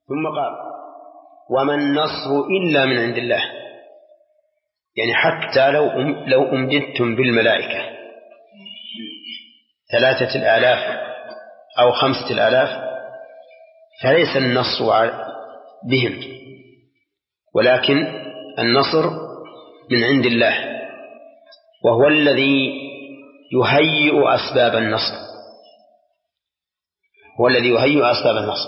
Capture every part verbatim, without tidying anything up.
ثم قال وما النصر إلا من عند الله، يعني حتى لو أم لو أمددتم بالملائكة ثلاثة الآلاف أو خمسة الآلاف فليس النصر بهم، ولكن النصر من عند الله، وهو الذي يهيئ أسباب النصر، هو الذي يهيئ أسباب النصر.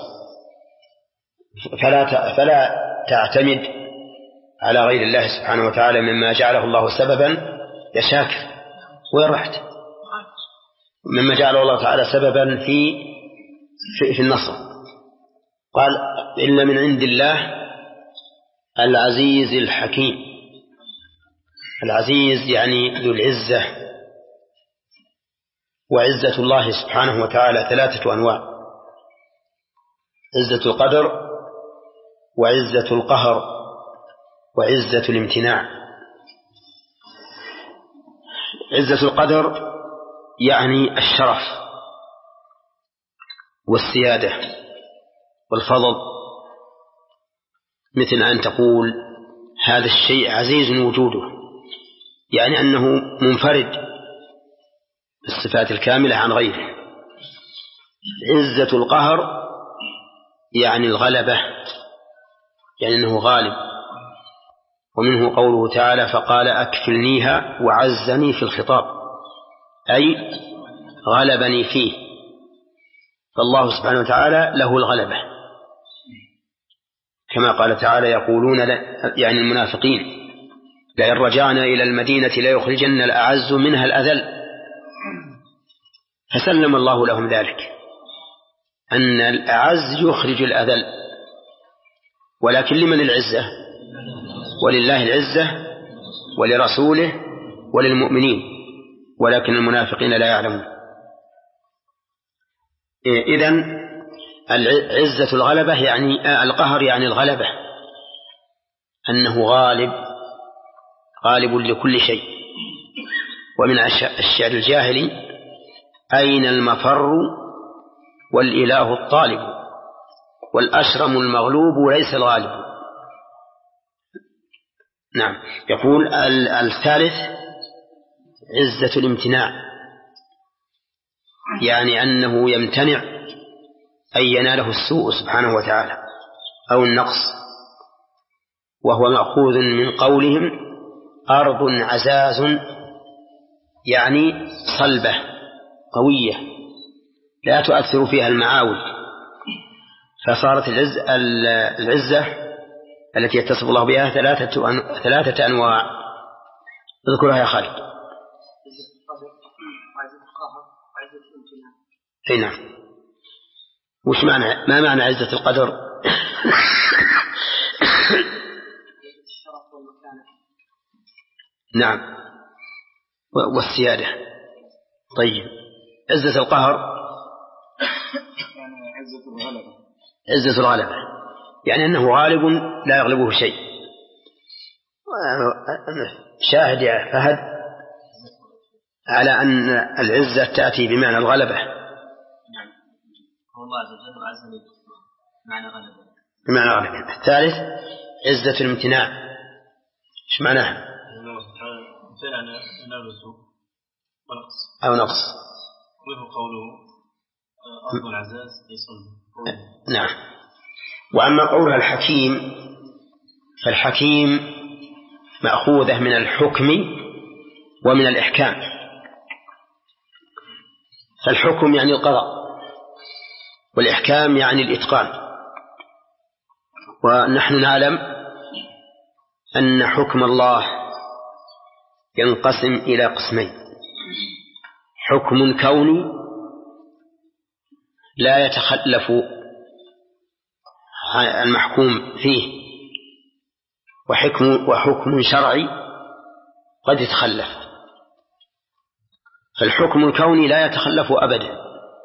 فلا فلا تعتمد على غير الله سبحانه وتعالى مما جعله الله سببا يا شاكر، وين رحت؟ مما جعله الله تعالى سببا في في, في النصر. قال إلا من عند الله العزيز الحكيم. العزيز يعني ذو العزة، وعزة الله سبحانه وتعالى ثلاثة أنواع: عزة القدر، وعزة القهر، وعزة الامتناع. عزة القدر يعني الشرف والسيادة والفضل، مثل أن تقول هذا الشيء عزيز وجوده، يعني أنه منفرد بالصفات الكاملة عن غيره. عزة القهر يعني الغلبة، يعني أنه غالب، ومنه قوله تعالى فقال أكفلنيها وعزني في الخطاب، أي غلبني فيه. فالله سبحانه وتعالى له الغلبة، كما قال تعالى يقولون يعني المنافقين لئن رجعنا إلى المدينة ليخرجن الأعز منها الأذل، فسلم الله لهم ذلك، أن الأعز يخرج الأذل، ولكن لمن العزة؟ ولله العزة ولرسوله وللمؤمنين، ولكن المنافقين لا يعلمون. إذن عزة الغلبة يعني القهر، يعني الغلبة، أنه غالب غالب لكل شيء. ومن الشعر الجاهلي أين المفر والإله الطالب والأشرم المغلوب ليس الغالب. نعم. يقول الثالث عزة الامتناع، يعني أنه يمتنع أن يناله السوء سبحانه وتعالى أو النقص، وهو مأخوذ من قولهم أرض عزاز، يعني صلبة قوية لا تؤثر فيها المعاول، فصارت العزة, العزة التي يتصف الله بها ثلاثة, ثلاثة أنواع. اذكرها يا خالد. أي نعم. وش معنى ما معنى عزة القدر؟ نعم، والسيادة. طيب، عزة القهر يعني عزة الغلبة. عزة الغلبة يعني أنه غالب لا يغلبه شيء. شاهد يا فهد على أن العزة تأتي بمعنى الغلبة. نعم، الله عز وجل عزني بمعنى غلبة. بمعنى غلبة. الثالث عزة الامتناع، ايش معناها؟ أو نقص. وهو قوله أرض العزاز يصل. نعم. وأما قولها الحكيم، فالحكيم مأخوذة من الحكم ومن الإحكام. فالحكم يعني القضاء، والإحكام يعني الإتقان. ونحن نعلم أن حكم الله ينقسم إلى قسمين: حكم كوني لا يتخلف المحكوم فيه، وحكم, وحكم شرعي قد يتخلف. فالحكم الكوني لا يتخلف أبدا،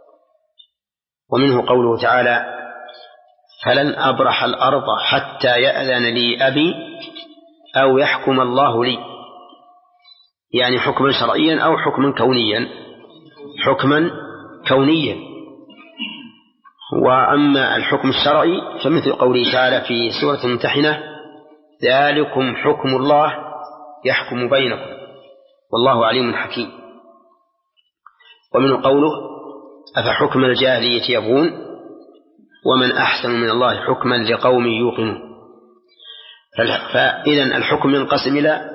ومنه قوله تعالى فلن أبرح الأرض حتى يأذن لي أبي أو يحكم الله لي، يعني حكما شرعيا أو حكما كونيا. حكما كونيا وأما الحكم الشرعي فمثل قوله تعالى في سورة الممتحنة: ذلكم حكم الله يحكم بينكم والله عليم حكيم. ومن قوله: أفحكم الجاهلية يبغون ومن أحسن من الله حكما لقوم يوقنون. فإذا الحكم ينقسم إلى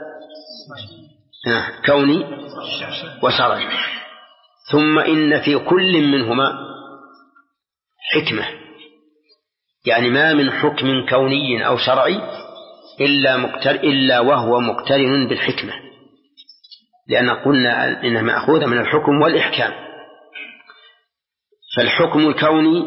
كوني وشرعي، ثم إن في كل منهما حكمة، يعني ما من حكم كوني أو شرعي إلا, مقتر إلا وهو مقترن بالحكمة، لأن قلنا إنها مأخوذة من الحكم والإحكام. فالحكم الكوني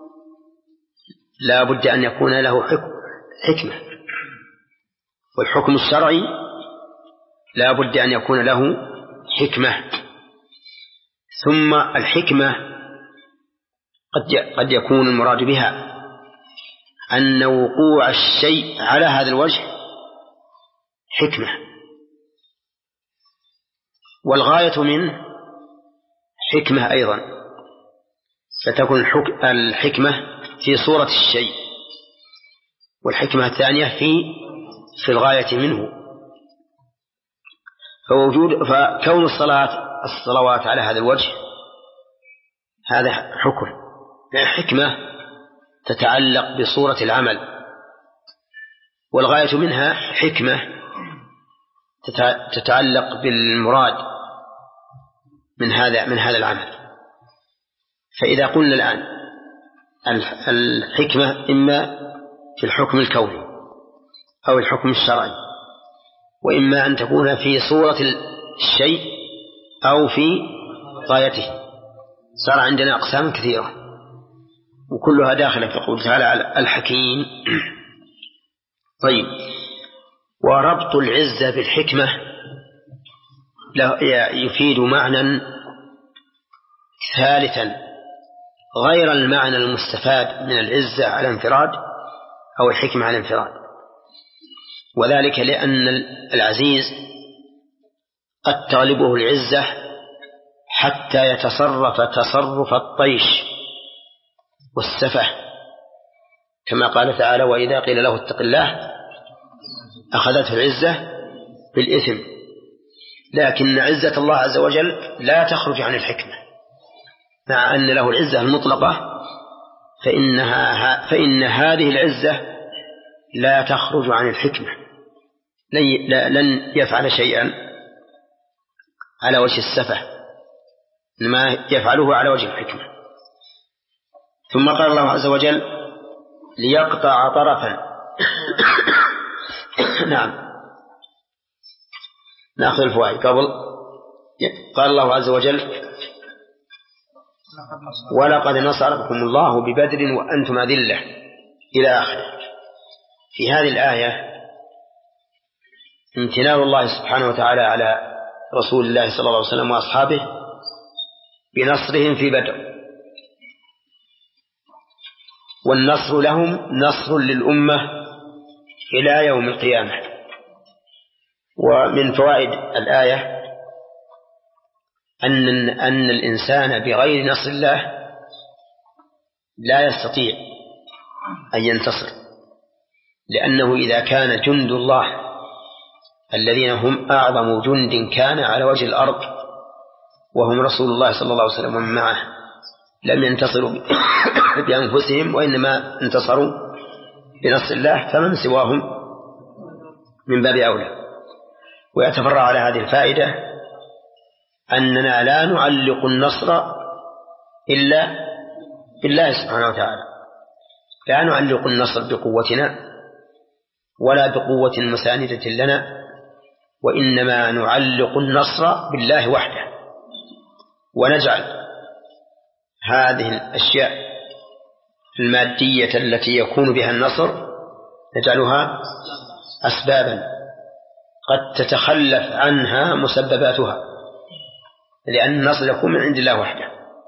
لا بد أن يكون له حكمة، والحكم الشرعي لا بد أن يكون له حكمة. ثم الحكمة قد قد يكون المراد بها أن وقوع الشيء على هذا الوجه حكمة، والغاية منه حكمة أيضا، فتكون الحكمة في صورة الشيء، والحكمة الثانية في في الغاية منه. فوجود فكون الصلاة الصلوات على هذا الوجه هذا حكم، حكمة تتعلق بصورة العمل، والغاية منها حكمة تتعلق بالمراد من هذا من هذا العمل. فإذا قلنا الآن الحكمة إما في الحكم الكوني أو الحكم الشرعي، وإما أن تكون في صورة الشيء أو في غايته، صار عندنا أقسام كثيرة وكلها داخلة في قوله تعالى الحكيم. طيب، وربط العزة بالحكمة يفيد معنى ثالثا غير المعنى المستفاد من العزة على انفراد أو الحكمة على انفراد، وذلك لأن العزيز قد تغلبه العزة حتى يتصرف تصرف الطيش والسفه، كما قال تعالى: وإذا قيل له اتق الله أخذته العزة بالإثم. لكن عزة الله عز وجل لا تخرج عن الحكمة، مع أن له العزة المطلقة، فإنها فإن هذه العزة لا تخرج عن الحكمة، لن يفعل شيئا على وجه السفه، إنما يفعله على وجه الحكمة. ثم قال الله عز وجل: ليقطع طرفا. نعم، نأخذ الفوائد قبل. قال الله عز وجل: ولقد نصركم الله ببدر وأنتم أذلة، إلى آخره. في هذه الآية امتنان الله سبحانه وتعالى على رسول الله صلى الله عليه وسلم وأصحابه بنصرهم في بدر، والنصر لهم نصر للأمة إلى يوم القيامة. ومن فوائد الآية أن أن الإنسان بغير نصر الله لا يستطيع أن ينتصر، لأنه إذا كان جند الله الذين هم أعظم جند كان على وجه الأرض وهم رسول الله صلى الله عليه وسلم ومن معه لم ينتصروا بأنفسهم، وإنما انتصروا بنصر الله، فمن سواهم من باب أولى. ويتفرع على هذه الفائدة أننا لا نعلق النصر إلا بالله سبحانه وتعالى، لا نعلق النصر بقوتنا ولا بقوة مساندة لنا، وإنما نعلق النصر بالله وحده، ونجعل هذه الأشياء المادية التي يكون بها النصر نجعلها أسبابا قد تتخلف عنها مسبباتها، لأن النصر يكون من عند الله وحده.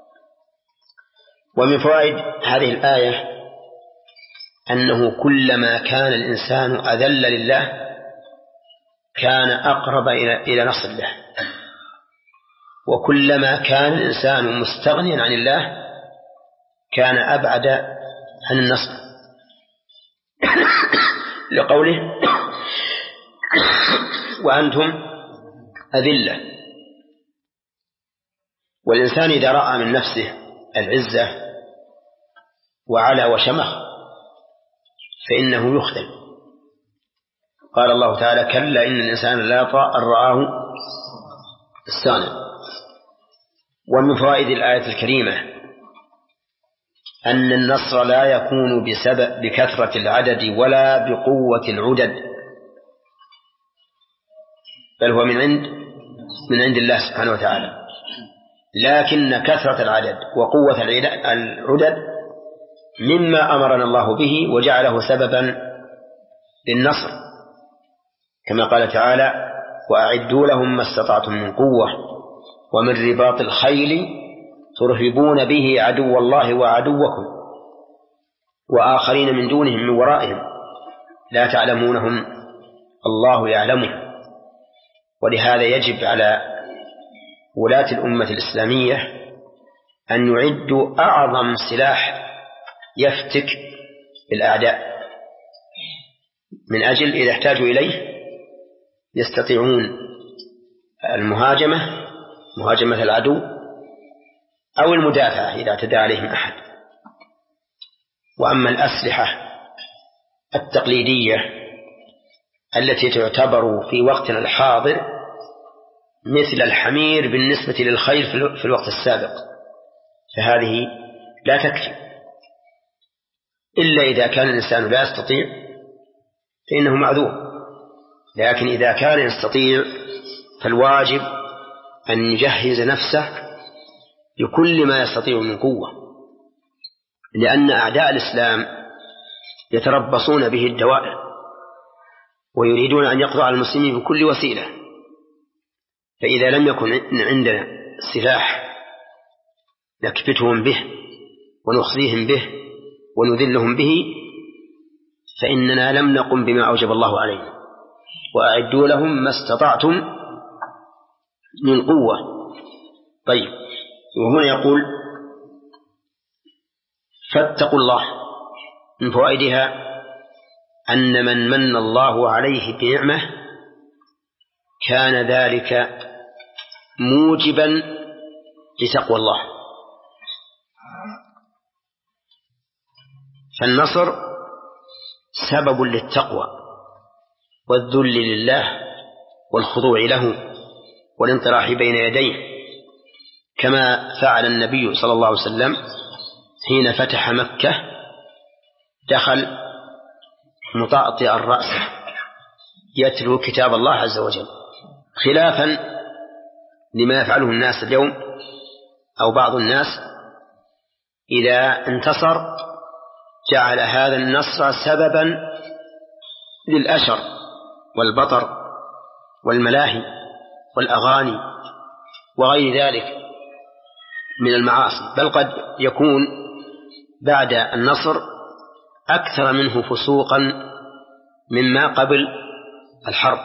ومن فوائد هذه الآية أنه كلما كان الإنسان أذل لله كان أقرب إلى نصر الله، وكلما كان الإنسان مستغنيا عن الله كان أبعد عن النصر لقوله وأنتم أذلة. والإنسان إذا رأى من نفسه العزة وعلى وشمخ فإنه يخذل. قال الله تعالى كلا إن الإنسان لا يطغى أن رآه استغنى. ومن فوائد الآية الكريمة أن النصر لا يكون بسبب بكثرة العدد ولا بقوة العدد، بل هو من عند من عند الله سبحانه وتعالى. لكن كثرة العدد وقوة العدد مما أمرنا الله به وجعله سببا للنصر، كما قال تعالى وأعدوا لهم ما استطعتم من قوة ومن رباط الخيل ترهبون به عدو الله وعدوكم وآخرين من دونهم من ورائهم لا تعلمونهم الله يعلمهم. ولهذا يجب على ولاة الأمة الإسلامية أن يعدوا أعظم سلاح يفتك بالأعداء من أجل إذا احتاجوا إليه يستطيعون المهاجمة مهاجمة العدو أو المدافعة إذا اعتدى عليهم أحد. وأما الأسلحة التقليدية التي تعتبر في وقتنا الحاضر مثل الحمير بالنسبة للخيل في الوقت السابق فهذه لا تكفي إلا إذا كان الإنسان لا يستطيع فإنه معذور. لكن إذا كان يستطيع فالواجب أن يجهز نفسه بكل ما يستطيع من قوة، لأن أعداء الإسلام يتربصون به الدوائر ويريدون أن يقضوا على المسلمين بكل وسيلة. فإذا لم يكن عندنا سلاح نكبتهم به ونخزيهم به ونذلهم به فإننا لم نقم بما أوجب الله علينا. وأعدوا لهم ما استطعتم من قوة. طيب، وهنا يقول فاتقوا الله. من فوائدها أن من من الله عليه بنعمة كان ذلك موجبا لتقوى الله. فالنصر سبب للتقوى والذل لله والخضوع له والانطراح بين يديه، كما فعل النبي صلى الله عليه وسلم حين فتح مكة دخل مطأطئا رأسه يتلو كتاب الله عز وجل، خلافا لما يفعله الناس اليوم أو بعض الناس إذا انتصر جعل هذا النصر سببا للأشر والبطر والملاهي والأغاني وغير ذلك من المعاصي، بل قد يكون بعد النصر أكثر منه فسوقا مما قبل الحرب،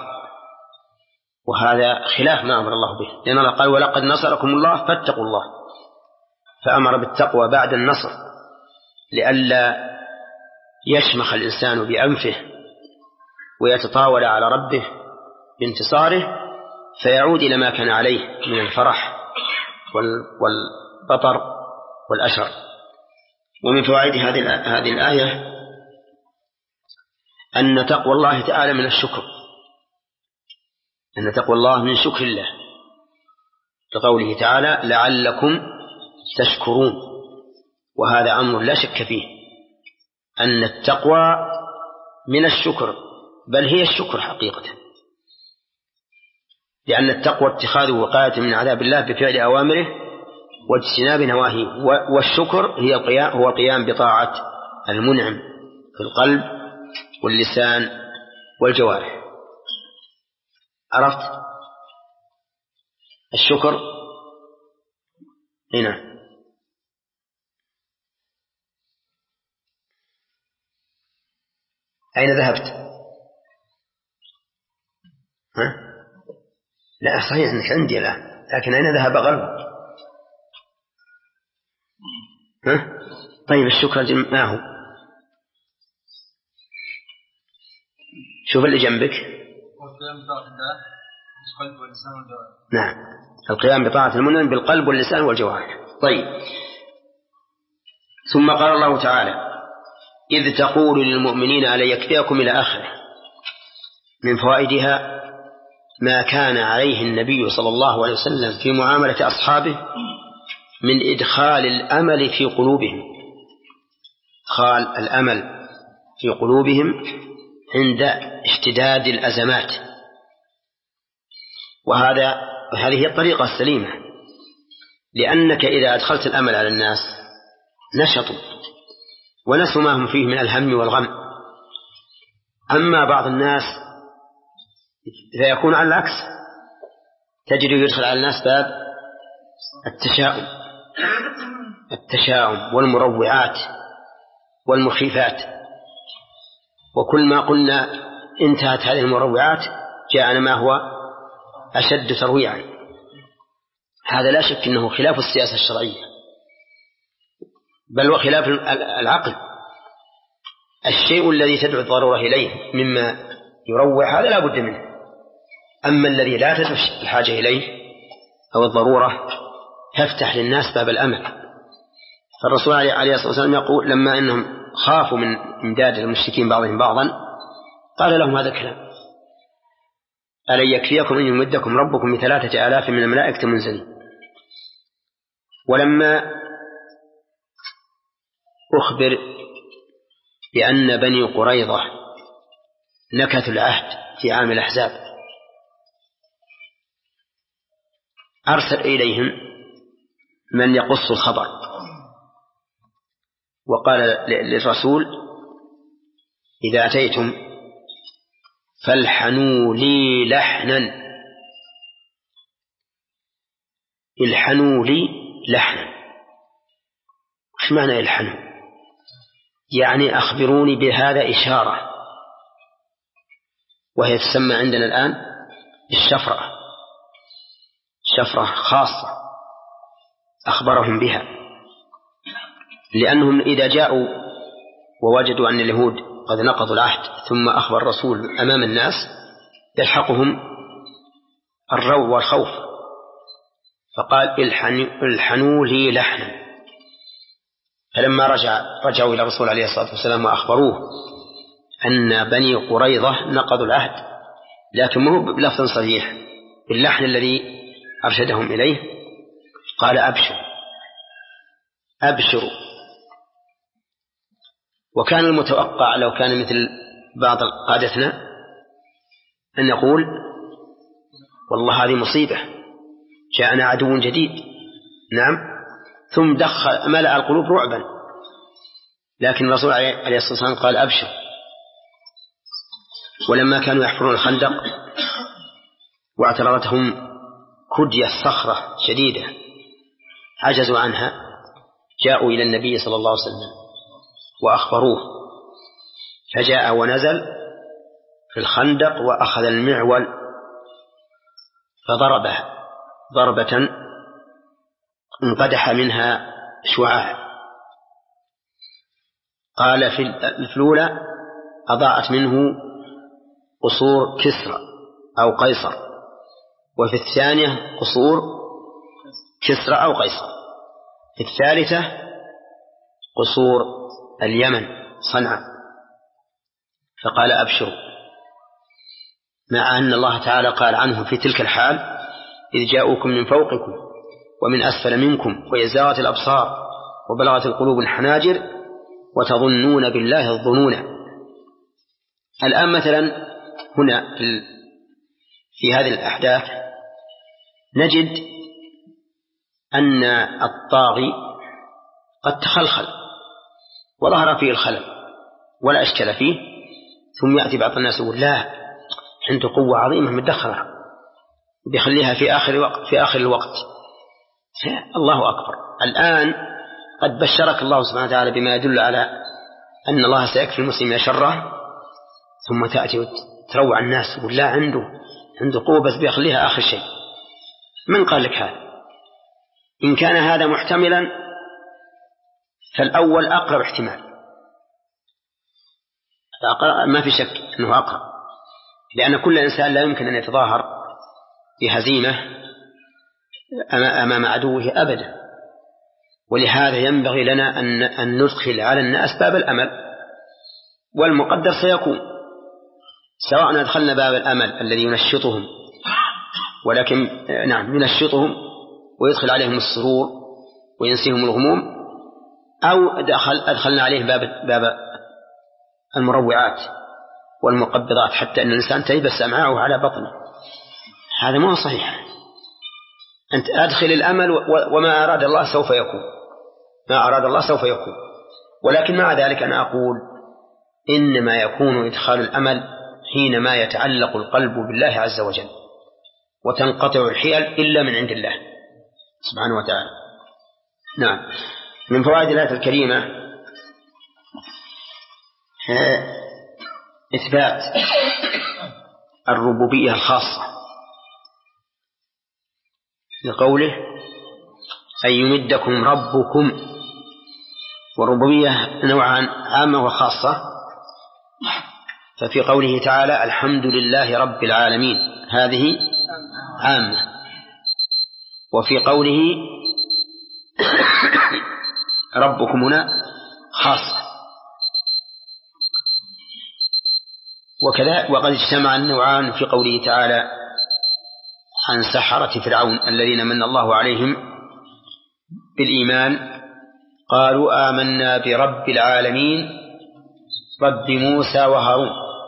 وهذا خلاف ما أمر الله به، لأن الله قال ولقد نصركم الله فاتقوا الله، فأمر بالتقوى بعد النصر لئلا يشمخ الإنسان بأنفه ويتطاول على ربه بانتصاره فيعود إلى ما كان عليه من الفرح والبطر والأشر. ومن فوائد هذه الآية أن تقوى الله تعالى من الشكر، أن تقوى الله من شكر الله، كقوله تعالى لعلكم تشكرون، وهذا أمر لا شك فيه أن التقوى من الشكر، بل هي الشكر حقيقة، لأن التقوى اتخاذ وقاية من عذاب الله بفعل أوامره واجتناب نواهيه، والشكر هي القيام هو القيام بطاعة المنعم في القلب واللسان والجوارح. عرفت الشكر هنا؟ أين ذهبت؟ ها؟ لا صحيح أنك عندي الآن، لكن أين ذهب قلبك؟ ها؟ طيب الشكر ما هو؟ شوف اللي جنبك. نعم، القيام بطاعة المنعم بالقلب واللسان والجوارح. طيب، ثم قال الله تعالى: إذ تقول للمؤمنين ألا يكفيكم إلى آخره. من فوائدها ما كان عليه النبي صلى الله عليه وسلم في معاملة أصحابه من إدخال الأمل في قلوبهم، إدخال الأمل في قلوبهم عند اشتداد الأزمات، وهذا هذه هي الطريقة السليمة، لأنك إذا أدخلت الأمل على الناس نشطوا ونسوا ما هم فيه من الهم والغم. أما بعض الناس فيكون على العكس، تجد يدخل على الناس باب التشاؤم التشاؤم والمروعات والمخيفات، وكل ما قلنا انتهت هذه المروعات جاءنا ما هو أشد ترويعا. هذا لا شك أنه خلاف السياسة الشرعية، بل وخلاف العقل. الشيء الذي تدعو الضرورة إليه مما يروع هذا لا بد منه، أما الذي لا تدعو الحاجة إليه أو الضرورة تفتح للناس باب الأمل. فالرسول عليه الصلاة والسلام يقول لما أنهم خافوا من امداد المشركين بعضهم بعضا قال لهم هذا الكلام: ألن يكفيكم أن يمدكم ربكم بثلاثة آلاف من الملائكة منزلين. ولما أخبر بأن بني قريظة نكثوا العهد في عام الأحزاب أرسل إليهم من يقص الخبر، وقال للرسول: إذا أتيتم فالحنوا لي لحنا الحنوا لي لحنا. وش معنى الحنوا؟ يعني أخبروني بهذا إشارة، وهي تسمى عندنا الآن الشفرة، شفرة خاصة أخبرهم بها، لأنهم إذا جاءوا ووجدوا أن اليهود قد نقضوا العهد ثم أخبر الرسول أمام الناس يلحقهم الروع والخوف، فقال: الحنوا لي لحنا. فلما رجع رجعوا إلى الرسول عليه الصلاة والسلام وأخبروه أن بني قريظة نقضوا العهد، لكن ما هو بلفظ صريح، باللحن الذي أرشدهم إليه، قال: أبشروا أبشروا. وكان المتوقع لو كان مثل بعض قادتنا أن يقول: والله هذه مصيبة، جاءنا عدو جديد. نعم، ثم دخل ملأ القلوب رعبا، لكن الرسول عليه الصلاة والسلام قال: أبشر. ولما كانوا يحفرون الخندق واعترضتهم كدية صخرة شديدة عجزوا عنها، جاءوا إلى النبي صلى الله عليه وسلم وأخبروه، فجاء ونزل في الخندق وأخذ المعول فضربه ضربة انقدح منها شعاع. قال في الأولى أضاعت منه قصور كسرى أو قيصر، وفي الثانية قصور كسرى أو قيصر، في الثالثة قصور اليمن صنعاء. فقال: أبشروا، مع أن الله تعالى قال عنه في تلك الحال: إذ جاءوكم من فوقكم ومن أسفل منكم ويزاغت الأبصار وبلغت القلوب الحناجر وتظنون بالله الظنون. الآن مثلا هنا في هذه الأحداث نجد أن الطاغي قد تخلخل وظهر فيه الخلل ولا أشكل فيه، ثم يأتي بعض الناس يقول: لا، عنده قوة عظيمة مدخرة بيخليها في آخر وقت في آخر الوقت. الله أكبر. الآن قد بشرك الله سبحانه وتعالى بما يدل على أن الله سيكفي المسلمين شره، ثم تأتي وتروع الناس يقول: لا، عنده عنده قوة بس بيخليها آخر شيء. من قال لك هذا؟ إن كان هذا محتملا فالأول أقرب احتمال، ما في شك أنه أقرب، لأن كل إنسان لا يمكن أن يتظاهر بهزيمة أمام عدوه أبدا، ولهذا ينبغي لنا أن ندخل على الناس باب الأمل، والمقدر سيكون سواء أدخلنا باب الأمل الذي ينشطهم، ولكن نعم ينشطهم ويدخل عليهم السرور وينسيهم الغموم، أو أدخل أدخلنا عليهم باب باب المروعات والمقبضات حتى أن الإنسان تيبس أمعاءه على بطنه. هذا ما هو صحيح. أنت أدخل الأمل، وما أراد الله سوف يكون، ما أراد الله سوف يكون. ولكن مع ذلك أنا أقول إنما يكون إدخال الأمل حينما يتعلق القلب بالله عز وجل، وتنقطع الحيل إلا من عند الله سبحانه وتعالى. نعم. من فوائد الآية الكريمة إثبات الربوبية الخاصة لقوله أن يمدكم ربكم، والربوبية نوعان، عامة وخاصة. ففي قوله تعالى الحمد لله رب العالمين هذه عامة، وفي قوله ربكم هنا خاصة. وكذا وقد اجتمع النوعان في قوله تعالى عن سحرة فرعون الذين من الله عليهم بالإيمان قالوا آمنا برب العالمين رب موسى وهارون.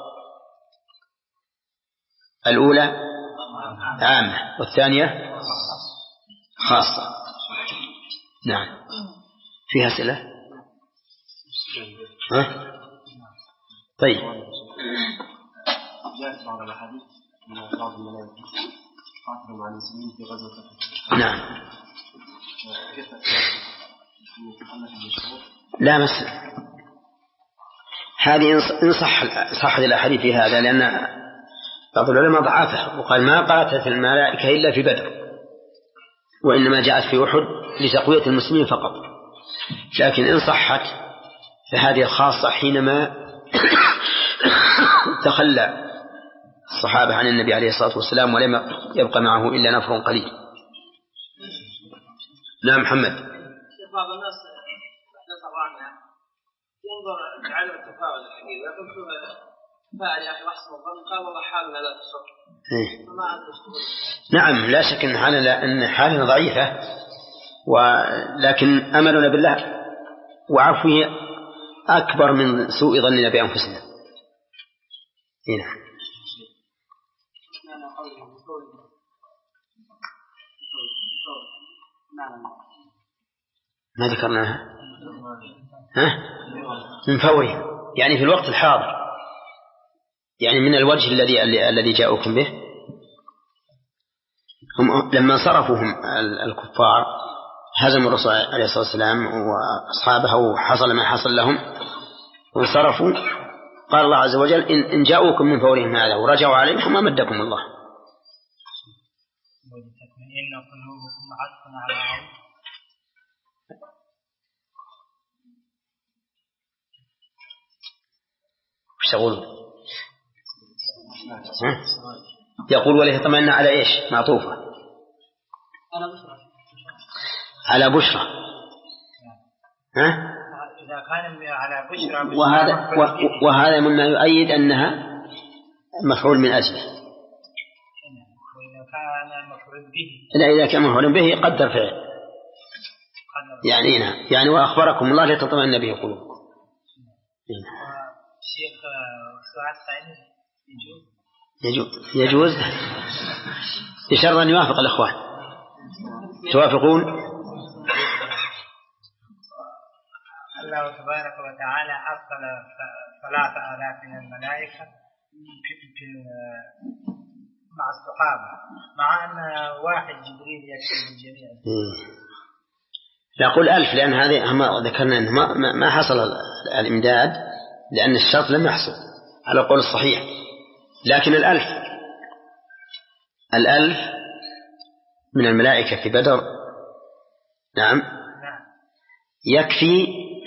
الأولى عامة والثانية خاصة. نعم. فيها أسئلة؟ ها؟ طيب. جاءت بعض الأحاديث أن بعض الملائكة قاتلوا مع المسلمين في غزوة. نعم. لا بس هذه إن صح صح الأحاديث في هذا، لأن بعض العلماء ضعفها وقال ما قاتلت الملائكة إلا في بدر، وإنما جاءت في أحد لتقوية المسلمين فقط. لكن إن صحت فهذه خاصة حينما تخلى الصحابة عن النبي عليه الصلاة والسلام ولم يبقى معه إلا نفر قليل. نعم محمد. بعض الناس نسأل عنها ينظر لعدم التفاعل الحقيقي ويقول فاعل يا أخي وحسن الظن قال والله حالنا لا تصر. نعم لا شك أن حالنا أن حالنا ضعيفة، ولكن أملنا بالله وعفوه أكبر من سوء ظننا بأنفسنا. هنا ما ذكرناها ها؟ من فوره يعني في الوقت الحاضر، يعني من الوجه الذي الذي جاءوكم به. هم لما صرفوا هم الكفار هزموا الرسول عليه الصلاة والسلام وأصحابه وحصل ما حصل لهم وانصرفوا، قال الله عز وجل إن جاءوكم من فورهم هذا ورجعوا عليكم أمدكم الله. وش تقولون؟ يقول وله طمأن على إيش معطوفة على بشرى. ها؟ إذا كان على بشرى وهذا وهذا مما يؤيد أنها مفعول من أجله. وإذا كان مفعول به لا إذا كان مفعول به قدر فعل يعني هنا يعني وأخبركم الله لتطمئن به قلوبكم. شيخ سؤال ثاني يجوز يجوز بشرط أن يوافق الأخوان. توافقون؟ الله تبارك وتعالى أرسل ثلاثة آلاف من الملائكة مع الصحابة، مع أن واحد جبريل يكفي الجميع. نقول ألف لأن هذه ما ذكرنا أنه ما, ما حصل الإمداد لأن الشرط لم يحصل على القول الصحيح. لكن الألف الألف من الملائكة في بدر نعم يكفي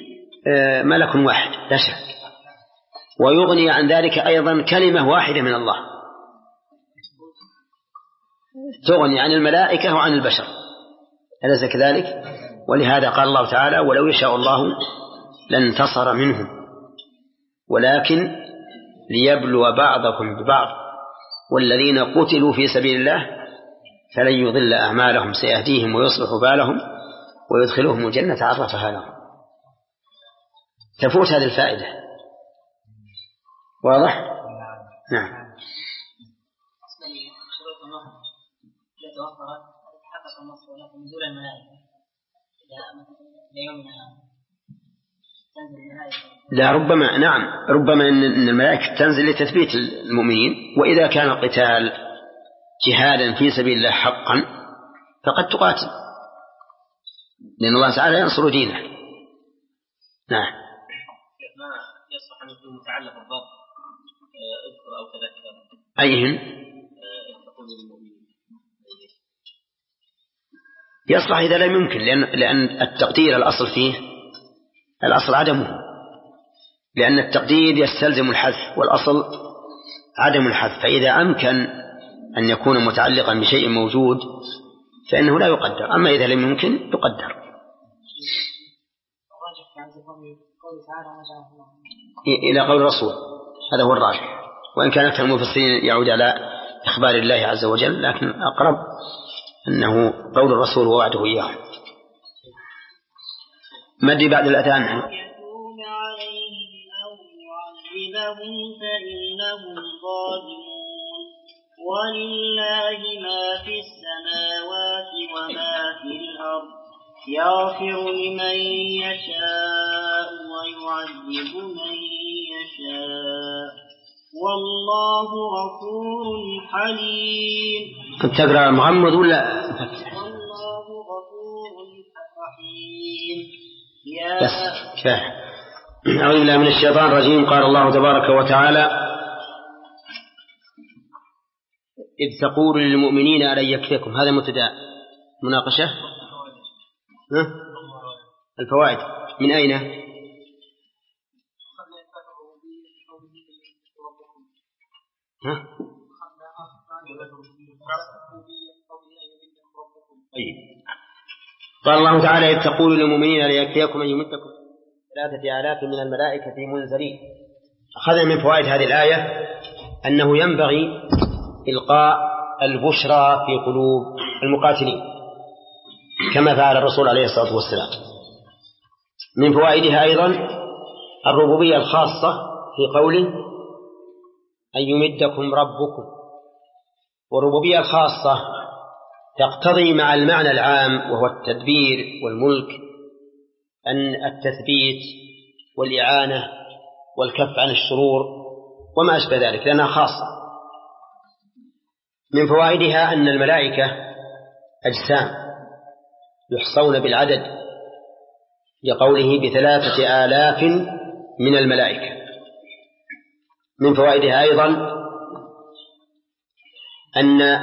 ملك واحد لا شك، ويغني عن ذلك أيضا كلمة واحدة من الله تغني عن الملائكة وعن البشر، أليس كذلك؟ ولهذا قال الله تعالى ولو يشاء الله لانتصر منهم ولكن ليبلو بعضكم ببعض والذين قتلوا في سبيل الله فلن يضل أعمالهم سيهديهم ويصلح بالهم ويدخلهم الجنة عرفها لهم. تفوت هذه الفائدة. واضح؟ نعم. لا ربما نعم ربما أن الملائكة تنزل لتثبيت المؤمنين، وإذا كان القتال جهادا في سبيل الله حقا فقد تقاتل، لأن الله تعالى ينصر دينه. نعم. ما يصلح أن يكون متعلق بالضبط اذكر أو تذكر أيهن يصلح إذا لم يمكن، لأن, لأن التقدير الأصل فيه الأصل عدمه، لأن التقدير يستلزم الحذف والأصل عدم الحذف، فإذا أمكن أن يكون متعلقا بشيء موجود فإنه لا يقدر، أما إذا لم يمكن يقدر. إلى قول الرسول هذا هو الراجح، وإن كان أكثر المفسرين يعود على إخبار الله عز وجل، لكن أقرب أنه قول الرسول ووعده إياه. مدي بعد الأذان يكون عليهم أو يعذبهم فإنهم ظالمون، ولله ما في السماوات وما في الأرض، يغفر لمن يشاء ويعذب من يشاء، والله غفور حليم. تقرأ محمد ولا والله غفور رحيم. بس كفاية. أعوذ بالله من الشيطان الرجيم. قال الله تبارك وتعالى إذ تقول للمؤمنين ألن يكفيكم، هذا مبتدأ مناقشة. ها؟ الفوائد من أين؟ ها؟ قال الله تعالى إذ تقول للمؤمنين ألن يكفيكم أن يمدكم ثلاثة آلاف من الملائكة منزلين. أخذنا من فوائد هذه الآية أنه ينبغي إلقاء البشرى في قلوب المقاتلين كما فعل الرسول عليه الصلاة والسلام. من فوائدها أيضا الربوبية الخاصة في قوله أن يمدكم ربكم، والربوبية الخاصة تقتضي مع المعنى العام وهو التدبير والملك أن التثبيت والإعانة والكف عن الشرور وما أشبه ذلك لأنها خاصة. من فوائدها أن الملائكة أجسام يحصون بالعدد لقوله بثلاثة آلاف من الملائكة. من فوائدها أيضا أن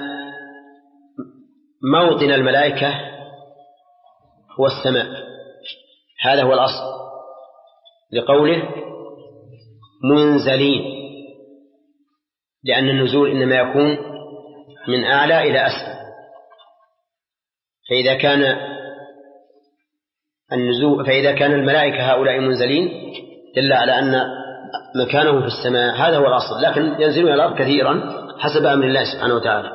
موطن الملائكة هو السماء، هذا هو الأصل لقوله منزلين، لأن النزول إنما يكون من أعلى إلى أسفل، فإذا كان النزول فإذا كان الملائكة هؤلاء منزلين دل على أن مكانهم في السماء، هذا هو الأصل، لكن ينزلون إلى الأرض كثيرا حسب أمر الله سبحانه وتعالى.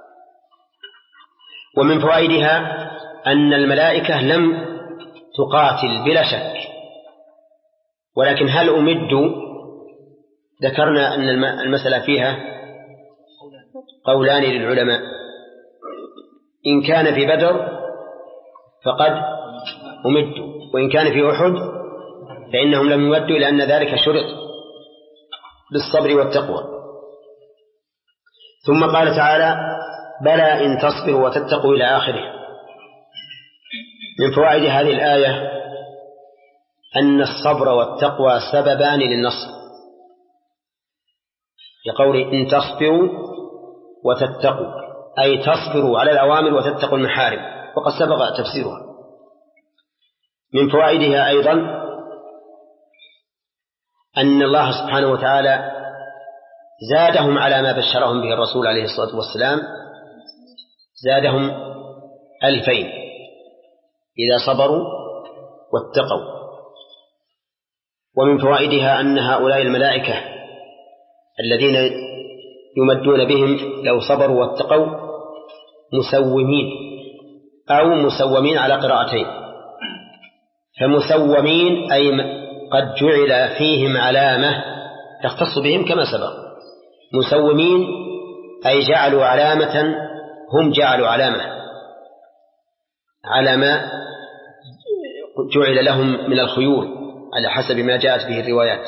ومن فوائدها أن الملائكة لم تقاتل بلا شك، ولكن هل أمدوا؟ ذكرنا أن المسألة فيها قولان للعلماء، إن كان في بدر فقد أمدوا، وإن كان في أحد فإنهم لم يمدوا لأن ذلك شرط بالصبر والتقوى. ثم قال تعالى بلى إن تصبروا وتتقوا إلى آخره. من فوائد هذه الآية أن الصبر والتقوى سببان للنصر، يقول إن تصبروا وتتقوا أي تصبروا على الأوامر وتتقوا المحارم، وقد سبق تفسيرها. من فوائدها أيضا أن الله سبحانه وتعالى زادهم على ما بشرهم به الرسول عليه الصلاة والسلام، زادهم ألفين إذا صبروا واتقوا. ومن فوائدها أن هؤلاء الملائكة الذين يمدون بهم لو صبروا واتقوا مسومين أو مسومين على قراءتين. فمسومين أي قد جعل فيهم علامة تختص بهم كما سبق. مسومين أي جعلوا علامة، هم جعلوا علامة على ما جعل لهم من الخيول على حسب ما جاءت به الروايات.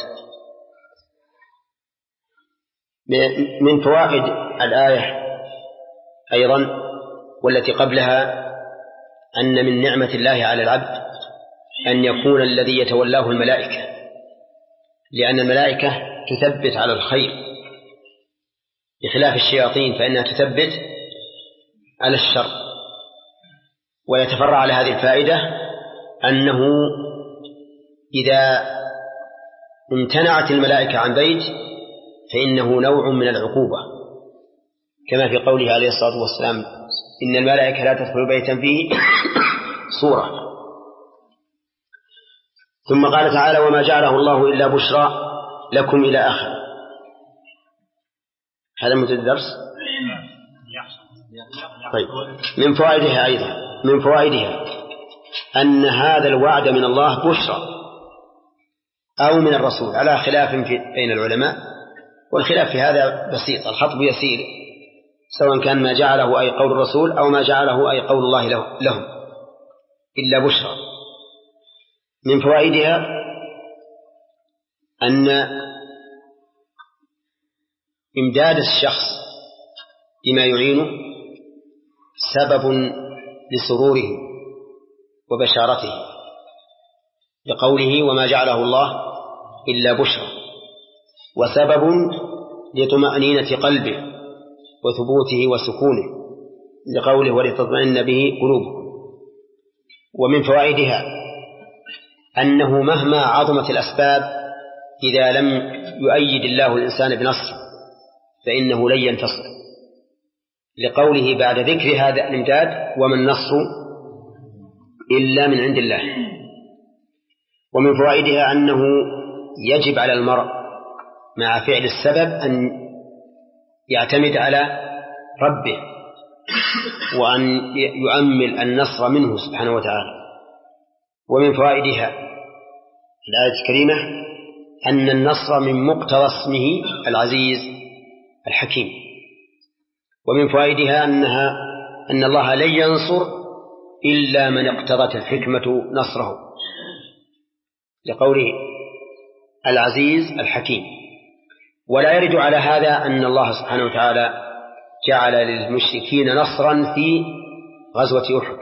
من فوائد الآية أيضا والتي قبلها أن من نعمة الله على العبد أن يكون الذي يتولاه الملائكة، لأن الملائكة تثبت على الخير بخلاف الشياطين فإنها تثبت على الشر. ويتفرع على هذه الفائدة أنه إذا امتنعت الملائكة عن بيت فإنه نوع من العقوبة، كما في قوله عليه الصلاة والسلام إن الملائكة لا تدخل بيتا فيه صورة. ثم قال تعالى وما جعله الله إلا بشرى لكم إلى آخر. هذا مدة الدرس. طيب من فوائدها أيضا من فوائدها أن هذا الوعد من الله بشرى أو من الرسول على خلاف بين العلماء، والخلاف في هذا بسيط، الخطب يسير، سواء كان ما جعله أي قول الرسول أو ما جعله أي قول الله لهم، إلا بشرى. من فوائدها أن إمداد الشخص بما يعينه سبب لسروره وبشارته، لقوله وما جعله الله إلا بشرى، وسبب لطمأنينة قلبه وثبوته وسكونه، لقوله ولتطمئن به قلوبكم. ومن فوائدها أنه مهما عظمت الأسباب إذا لم يؤيد الله الإنسان بنصر فإنه لن ينتصر، لقوله بعد ذكر هذا الإمداد وما النصر إلا من عند الله. ومن فوائدها أنه يجب على المرء مع فعل السبب أن يعتمد على ربه وأن يؤمل النصر منه سبحانه وتعالى. ومن فوائدها الآية الكريمة أن النصر من مقتضى اسمه العزيز الحكيم. ومن فوائدها أنها أن الله لن ينصر إلا من اقتضت الحكمة نصره، لقوله العزيز الحكيم. ولا يرد على هذا أن الله سبحانه وتعالى جعل للمشركين نصرا في غزوة أحد،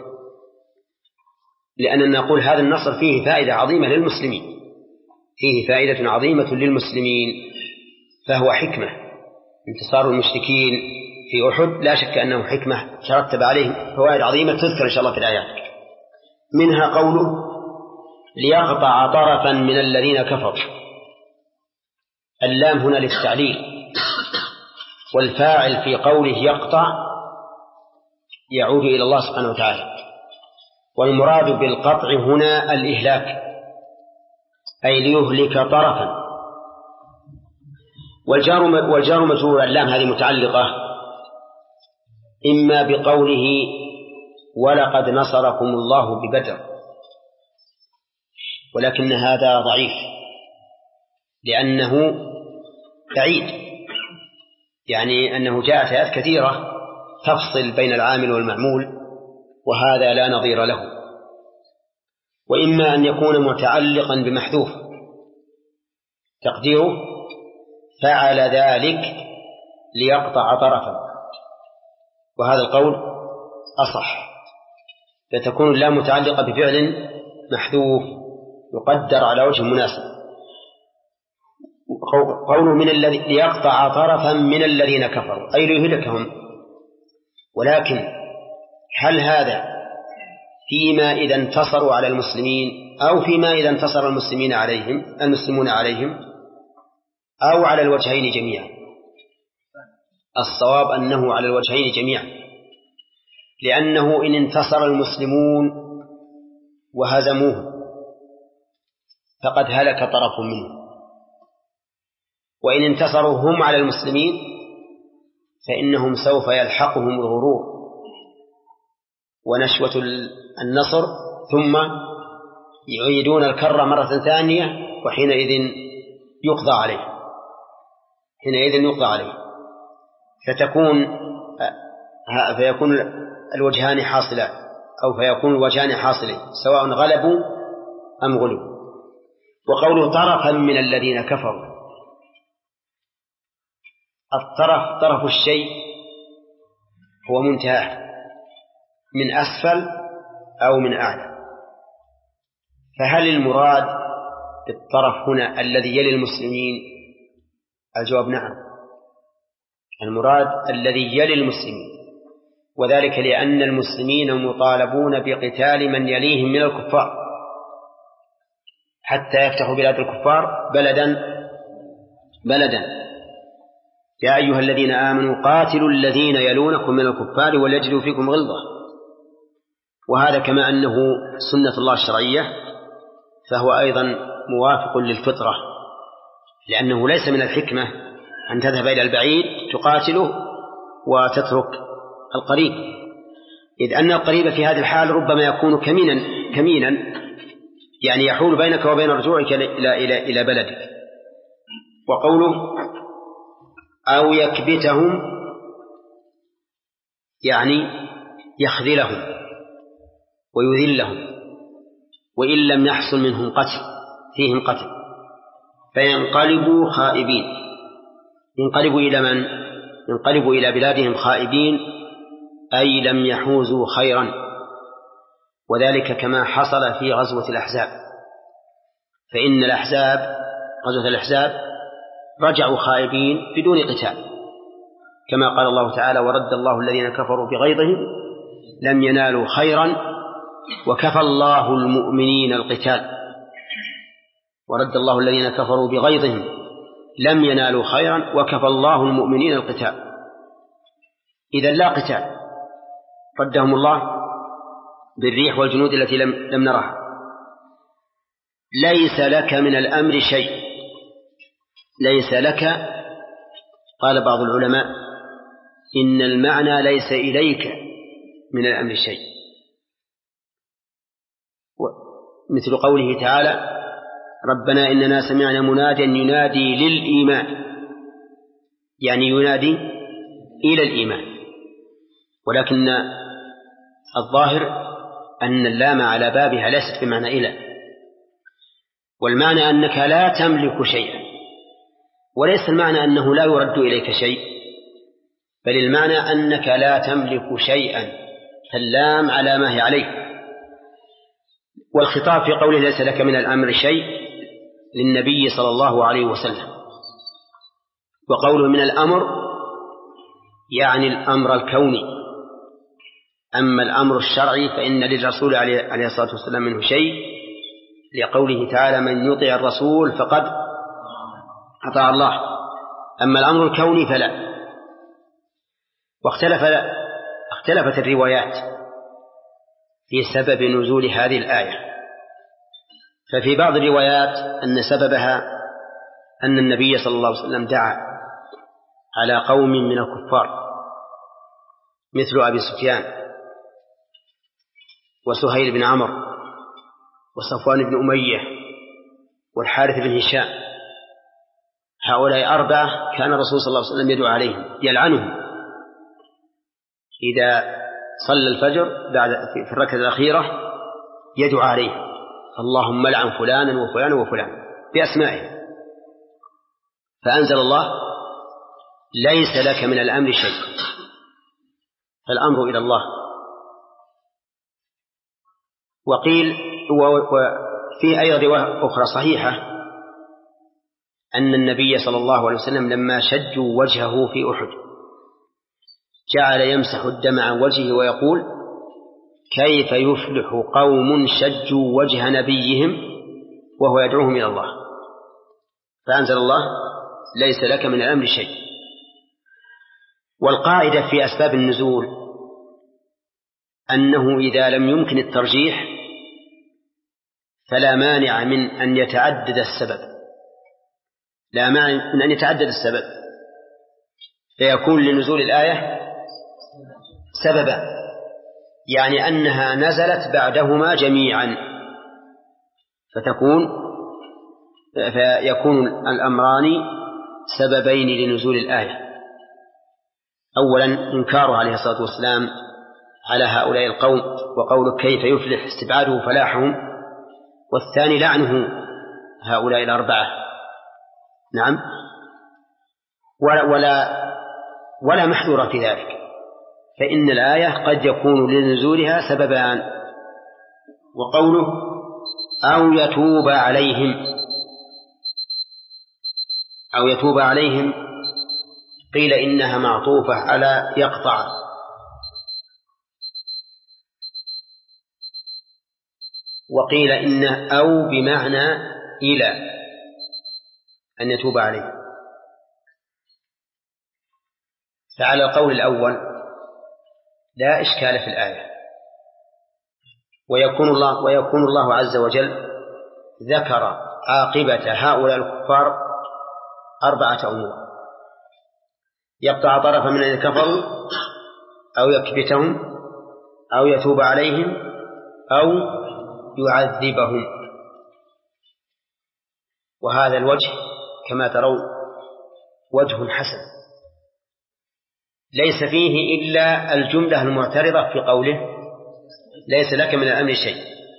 لأننا نقول هذا النصر فيه فائدة عظيمة للمسلمين، فيه فائدة عظيمة للمسلمين، فهو حكمة. انتصار المشركين في أحد لا شك أنه حكمة ترتب عليه فوائد عظيمة تذكر إن شاء الله في الآيات. منها قوله ليقطع طرفا من الذين كفروا، اللام هنا للتعليل، والفاعل في قوله يقطع يعود إلى الله سبحانه وتعالى، والمراد بالقطع هنا الإهلاك، أي ليهلك طرفا. والجار والجار مجرور اللام هذه متعلقة إما بقوله ولقد نصركم الله ببدر، ولكن هذا ضعيف لأنه بعيد، يعني أنه جاءت آيات كثيرة تفصل بين العامل والمعمول، وهذا لا نظير له. وإما أن يكون متعلقا بمحذوف تقديره فعل ذلك ليقطع طرفا، وهذا القول أصح، فتكون اللام متعلقة بفعل محذوف يقدر على وجه مناسب. قوله من الذي ليقطع طرفا من الذين كفروا أي ليهلكهم. ولكن هل هذا فيما إذا انتصروا على المسلمين أو فيما إذا انتصر المسلمين عليهم المسلمون عليهم؟ أو على الوجهين جميعا. الصواب أنه على الوجهين جميعا، لأنه إن انتصر المسلمون وهزموه فقد هلك طرف منه، وإن انتصروا هم على المسلمين فإنهم سوف يلحقهم الغرور ونشوة النصر، ثم يعيدون الكرة مرة ثانية، وحينئذ يقضى عليه حينئذ يقضى عليه فتكون فيكون الوجهان حاصلان، أو فيكون الوجهان حاصلين سواء غلبوا أم غلبوا. وقوله طرفا من الذين كفروا، الطرف طرف الشيء هو منتهى من أسفل أو من أعلى، فهل المراد بالطرف هنا الذي يلي المسلمين؟ الجواب نعم، المراد الذي يلي المسلمين، وذلك لأن المسلمين مطالبون بقتال من يليهم من الكفار حتى يفتحوا بلاد الكفار بلدا بلدا. يا أيها الذين آمنوا قاتلوا الذين يلونكم من الكفار وليجدوا فيكم غلظة. وهذا كما أنه سنة الله الشرعية فهو أيضا موافق للفطرة، لأنه ليس من الحكمة أن تذهب إلى البعيد تقاتله وتترك القريب، إذ أن القريب في هذه الحال ربما يكون كمينا كمينا يعني يحول بينك وبين رجوعك إلى إلى إلى بلدك. وقوله أو يكبتهم يعني يخذلهم ويذلهم، وإن لم يحصل منهم قتل فيهم قتل فينقلبوا خائبين. ينقلبوا إلى من؟ ينقلبوا إلى بلادهم خائبين، أي لم يحوزوا خيرا، وذلك كما حصل في غزوة الأحزاب، فإن الأحزاب غزوة الأحزاب رجعوا خائبين بدون قتال، كما قال الله تعالى ورد الله الذين كفروا بغيظهم لم ينالوا خيرا وكفى الله المؤمنين القتال. ورد الله الذين كفروا بغيظهم لم ينالوا خيرا وكفى الله المؤمنين القتال. إذا لا قتال، ردهم الله بالريح والجنود التي لم, لم نرها. ليس لك من الأمر شيء. ليس لك، قال بعض العلماء إن المعنى ليس إليك من الأمر شيء، مثل قوله تعالى ربنا إننا سمعنا مناديا ينادي للإيمان، يعني ينادي إلى الإيمان، ولكن الظاهر أن اللام على بابها ليست بمعنى إلى، والمعنى أنك لا تملك شيئا، وليس المعنى أنه لا يرد إليك شيء، بل المعنى أنك لا تملك شيئا، فاللام على ما هي عليه. والخطاب في قوله ليس لك من الأمر شيء للنبي صلى الله عليه وسلم، وقوله من الأمر يعني الأمر الكوني، أما الأمر الشرعي فإن للرسول عليه الصلاة والسلام منه شيء، لقوله تعالى من يطع الرسول فقد أطاع الله. أما الأمر الكوني فلا. واختلف اختلفت الروايات في سبب نزول هذه الآية، ففي بعض الروايات أن سببها أن النبي صلى الله عليه وسلم دعا على قوم من الكفار مثل أبي سفيان وسهيل بن عمرو وصفوان بن أمية والحارث بن هشام. هؤلاء أربعة كان الرسول صلى الله عليه وسلم يدعو عليهم يلعنهم إذا صلى الفجر بعد في الركعة الأخيرة، يدعو عليهم اللهم لعن فلانا وفلانا وفلانا بأسمائهم. فأنزل الله ليس لك من الأمر شيء، فالأمر إلى الله. وقيل وفي أي رواية أخرى صحيحة أن النبي صلى الله عليه وسلم لما شجوا وجهه في أحد جعل يمسح الدم عن وجهه ويقول كيف يفلح قوم شجوا وجه نبيهم وهو يدعوهم إلى الله. فأنزل الله ليس لك من الأمر شيء. والقاعدة في أسباب النزول أنه إذا لم يمكن الترجيح فلا مانع من أن يتعدد السبب، لا مانع من أن يتعدد السبب، فيكون لنزول الآية سببا، يعني أنها نزلت بعدهما جميعا، فتكون فيكون الأمران سببين لنزول الآية. أولا إنكاره عليه الصلاة والسلام على هؤلاء القوم وقوله كيف يفلح استبعاده فلاحهم، والثاني لعنه هؤلاء الأربعة. نعم، ولا, ولا, ولا محذور في ذلك، فإن الآية قد يكون لنزولها سببان. وقوله أو يتوب عليهم، أو يتوب عليهم قيل إنها معطوفة على يقطع، وقيل إن أو بمعنى إلى أن يتوب عليه. فعلى القول الأول لا إشكال في الآية، ويكون الله, ويكون الله عز وجل ذكر عاقبة هؤلاء الكفار أربعة أمور: يقطع طرفا من الذين كفروا، أو يكبتهم، أو يتوب عليهم، أو يعذبهم. وهذا الوجه كما ترون وجه حسن، ليس فيه إلا الجملة المعترضة في قوله ليس لك من الأمر شيء،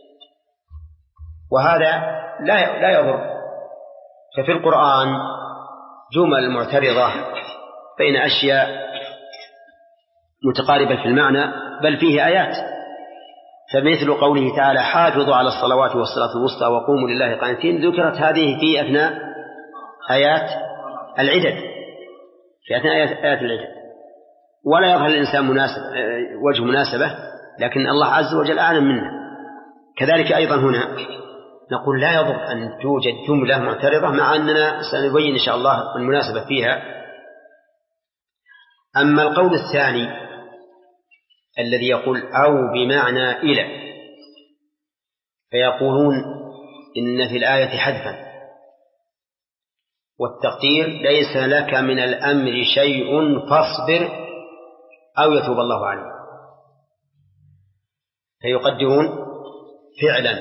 وهذا لا لا يضر. ففي القرآن جمل معترضة بين أشياء متقاربة في المعنى، بل فيه آيات، فمثل قوله تعالى حافظوا على الصلوات والصلاة الوسطى وقوموا لله قانتين، ذكرت هذه في أثناء آيات العدد، في أثناء آيات العدد، ولا يظهر الإنسان مناسب وجه مناسبة، لكن الله عز وجل أعلم منه. كذلك أيضا هنا نقول لا يضر أن توجد جملة معترضة، مع أننا سنبين إن شاء الله المناسبة فيها. أما القول الثاني الذي يقول أو بمعنى إلى، فيقولون إن في الآية حذفا، والتقدير ليس لك من الأمر شيء فاصبر أو يتوب الله عليه، فيقدرون فعلا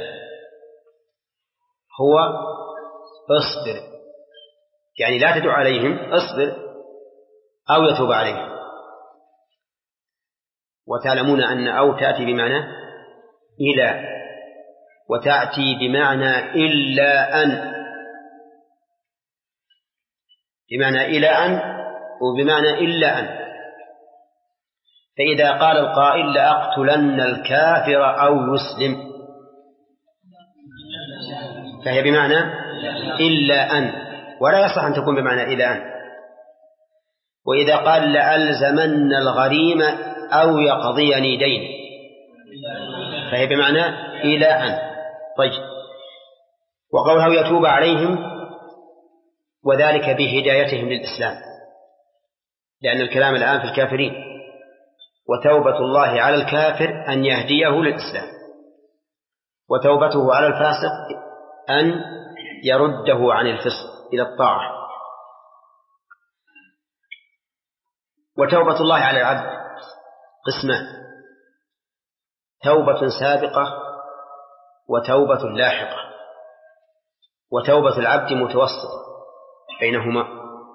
هو اصبر، يعني لا تدع عليهم، اصبر أو يتوب عليهم. وتعلمون أن أو تأتي بمعنى إلى، وتأتي بمعنى إلا أن، بمعنى إلى أن وبمعنى إلا أن. فإذا قال القائل لأقتلن الكافر أو يسلم، فهي بمعنى إلا أن، ولا يصح أن تكون بمعنى إلى أن. وإذا قال لألزمن الغريم أو يقضيني دين، فهي بمعنى إلى أن. طيب، وقوله يتوب عليهم، وذلك بهدايتهم للإسلام، لأن الكلام الآن في الكافرين، وتوبة الله على الكافر أن يهديه للإسلام، وتوبته على الفاسق أن يرده عن الفسق إلى الطاعة. وتوبة الله على العبد قسمان: توبة سابقة وتوبة لاحقة، وتوبة العبد متوسطة بينهما،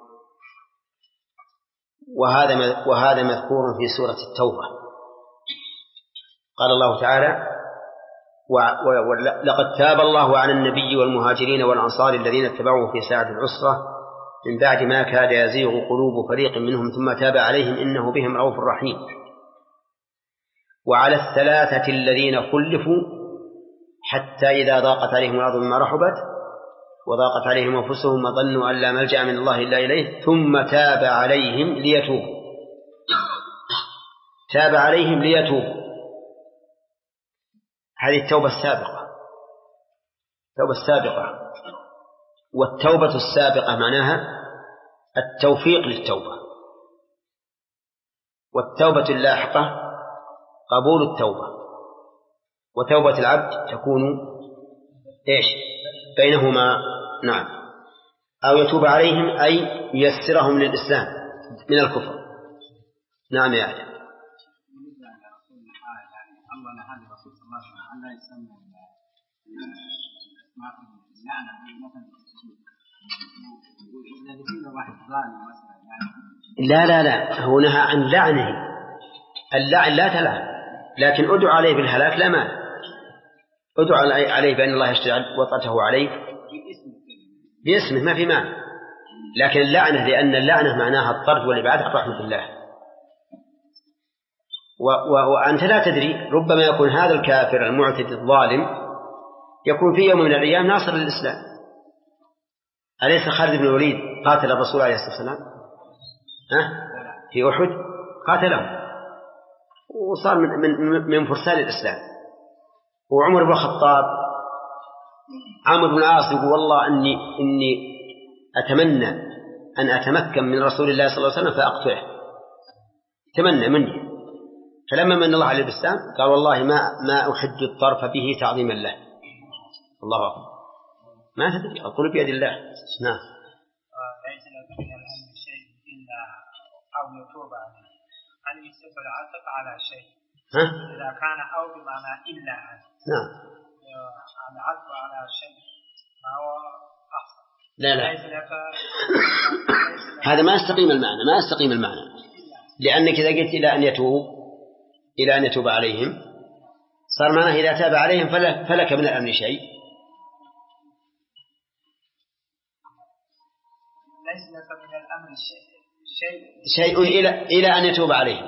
وهذا وهذا مذكور في سورة التوبة. قال الله تعالى: ولقد تاب الله على النبي والمهاجرين والأنصار الذين اتبعوه في ساعة العسرة من بعد ما كاد يزيغ قلوب فريق منهم ثم تاب عليهم إنه بهم رؤوف رحيم. وعلى الثلاثة الذين خلفوا حتى إذا ضاقت عليهم الأرض بما رحبت وضاقت عليهم أنفسهم وظنوا أن لا ملجأ من الله إلا إليه ثم تاب عليهم ليتوبوا. تاب عليهم ليتوبوا، هذه التوبة السابقة، التوبة السابقة. والتوبة السابقة معناها التوفيق للتوبة، والتوبة اللاحقة قبول التوبة، وتوبة العبد تكون إيش بينهما. نعم. أو يتوب عليهم أي ييسرهم للإسلام من الكفر. نعم يا أهل. لا لا لا، هو نهى عن لعنه. اللعن لا تلعن، لكن ادعو عليه بالهلاك لا مانع. ادعو عليه بأن الله يشتعل وطأته عليه باسمه ما في معنى، لكن اللعنة لأن اللعنة معناها الطرد والإبعاد عن رحمة الله. وأنت لا تدري، ربما يكون هذا الكافر المعتدي الظالم يكون في يوم من الأيام ناصر للإسلام. أليس خالد بن الوليد قاتل الرسول عليه الصلاة والسلام ها؟ في أحد قاتله وصار من, من, من فرسان الإسلام. وعمر بن الخطاب عمرو بن العاص يقول والله أني, إني أتمنى أن أتمكن من رسول الله صلى الله عليه وسلم فأقتله، تمنى مني. فلما من الله عليه بالإسلام قال والله ما, ما أحد الطرف به تعظيما له. الله أكبر. ما تدري، القلوب بيد الله. نعم. ليس لك من الأمر شيء إلا أو يتوب عليه. هل يسبب العتق على شيء؟ ها؟ إذا كان أو بمعنى إلا عنه. نعم. العتق على شيء ما هو أحسن. لا لا. ليس لك هذا ما يستقيم المعنى، ما يستقيم المعنى. لأنك إذا قلت إلى أن يتوب إلى أن يتوب عليهم صار معناه إذا تاب عليهم فلك من الأمر شيء. ليس لك من الأمر شيء شيء, شيء إلى إلى أن يتوب عليهم.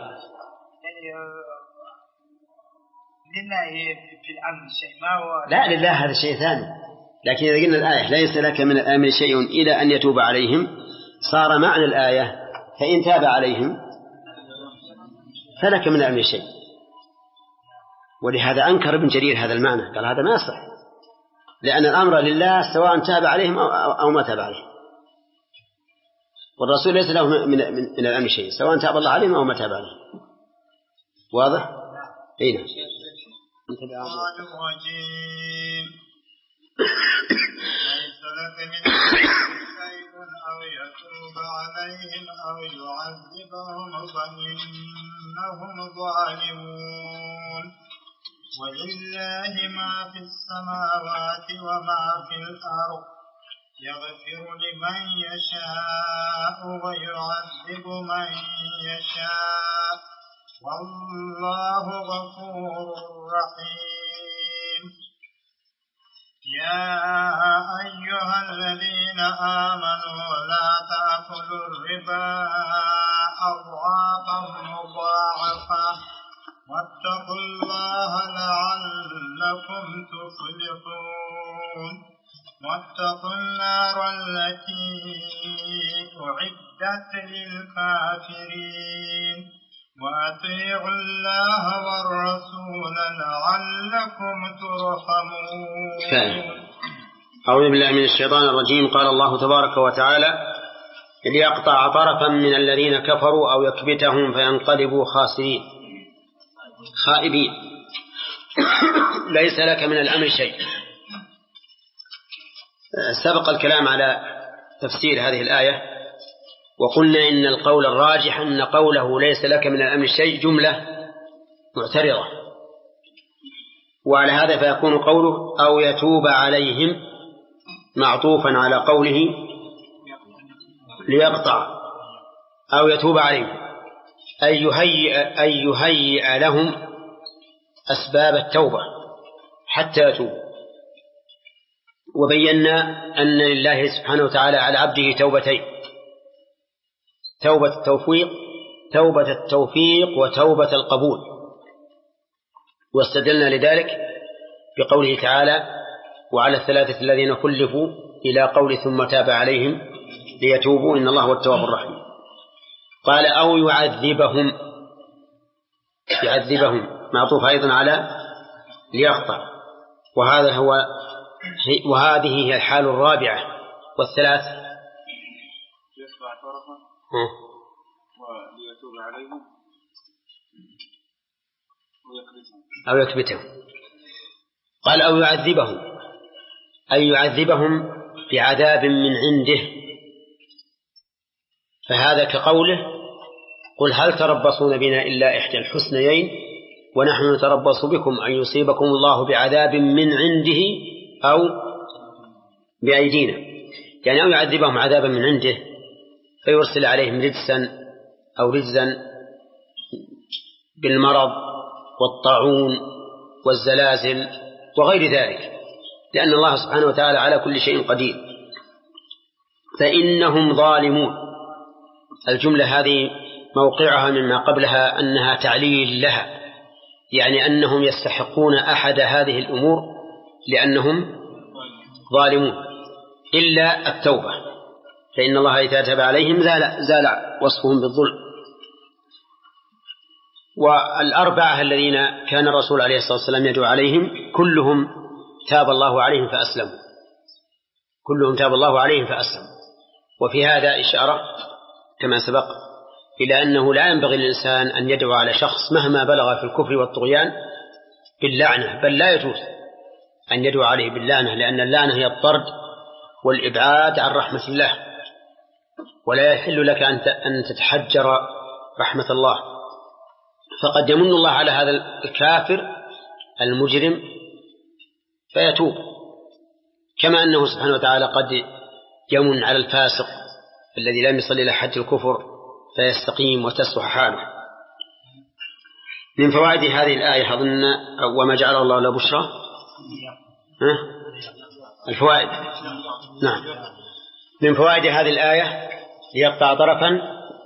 لله في الأمر شيء ما هو. لا لله هذا شيء ثاني، لكن إذا قلنا الآية ليس لك من الأمر شيء إلى أن يتوب عليهم صار معنى الآية فإن تاب عليهم فلك من الأمر شيء. ولهذا أنكر ابن جرير هذا المعنى، قال هذا ما يصح، لأن الأمر لله سواء تاب عليهم أو ما تاب عليهم، والرسول ليس له من, من, من الأمر شيء سواء تاب الله عليهم أو ما تاب عليهم. واضح؟ أين الشيطان الرجيم. ليس لك من شيء أو يتوب عليهم أو يعذبهم فإنهم ظالمون. ولله ما في السماوات وما في الأرض يغفر لمن يشاء ويعذب من يشاء والله غفور رحيم. يا أيها الذين آمنوا لا تأكلوا الربا أضعافا مضاعفة واتقوا الله لعلكم تفلحون. واتقوا النار التي أعدت للكافرين وأطيعوا الله والرسول لعلكم ترحمون. أعوذ بالله من الشيطان الرجيم. قال الله تبارك وتعالى ليقطع طرفا من الذين كفروا أو يكبتهم فينقلبوا خاسرين خائبين. ليس لك من الأمر شيء. سبق الكلام على تفسير هذه الآية وقلنا إن القول الراجح أن قوله ليس لك من الأمر شيء جملة معترضة، وعلى هذا فيكون قوله أو يتوب عليهم معطوفا على قوله ليقطع أو يتوب عليهم أي يهيئ, أي يهيئ لهم أسباب التوبة حتى يتوبوا. وبينا أن لله سبحانه وتعالى على عبده توبتين: توبة التوفيق توبة التوفيق وتوبة القبول. واستدلنا لذلك بقوله تعالى وعلى الثلاثة الذين خلفوا إلى قول ثم تاب عليهم ليتوبوا إن الله هو التواب الرحيم. قال أو يعذبهم يعذبهم معطوف أيضا على ليقطع، وهذا هو وهذه هي الحال الرابعة. والثلاث وليتوب عليهم أو يكبتهم. قال أو يعذبهم، أي يعذبهم بعذاب من عنده، فهذا كقوله قل هل تربصون بنا إلا إحدى الحسنيين ونحن نتربص بكم أن يصيبكم الله بعذاب من عنده أو بأيدينا، يعني أو يعذبهم عذابا من عنده فيرسل عليهم رجسا أو رجزا بالمرض والطاعون والزلازل وغير ذلك، لأن الله سبحانه وتعالى على كل شيء قدير. فإنهم ظالمون، الجملة هذه موقعها مما قبلها أنها تعليل لها، يعني أنهم يستحقون أحد هذه الأمور لأنهم ظالمون إلا التوبة، فإن الله إذا تاب عليهم زال, زال وصفهم بالظلم. والأربعة الذين كان الرسول عليه الصلاة والسلام يدعو عليهم كلهم تاب الله عليهم فأسلموا، كلهم تاب الله عليهم فأسلموا. وفي هذا إشارة كما سبق إلى أنه لا ينبغي للإنسان أن يدعو على شخص مهما بلغ في الكفر والطغيان باللعنة، بل لا يجوز أن يدعو عليه باللعنة، لأن اللعنة هي الطرد والإبعاد عن رحمة الله، ولا يحل لك أن تتحجر رحمة الله. فقد يمن الله على هذا الكافر المجرم فيتوب، كما أنه سبحانه وتعالى قد يمن على الفاسق الذي لم يصل إلى حد الكفر فيستقيم وتصلح حاله. من فوائد هذه الآية أظن وما جعل الله له بشرى الفوائد. نعم، من فوائد هذه الآية ليقطع طرفا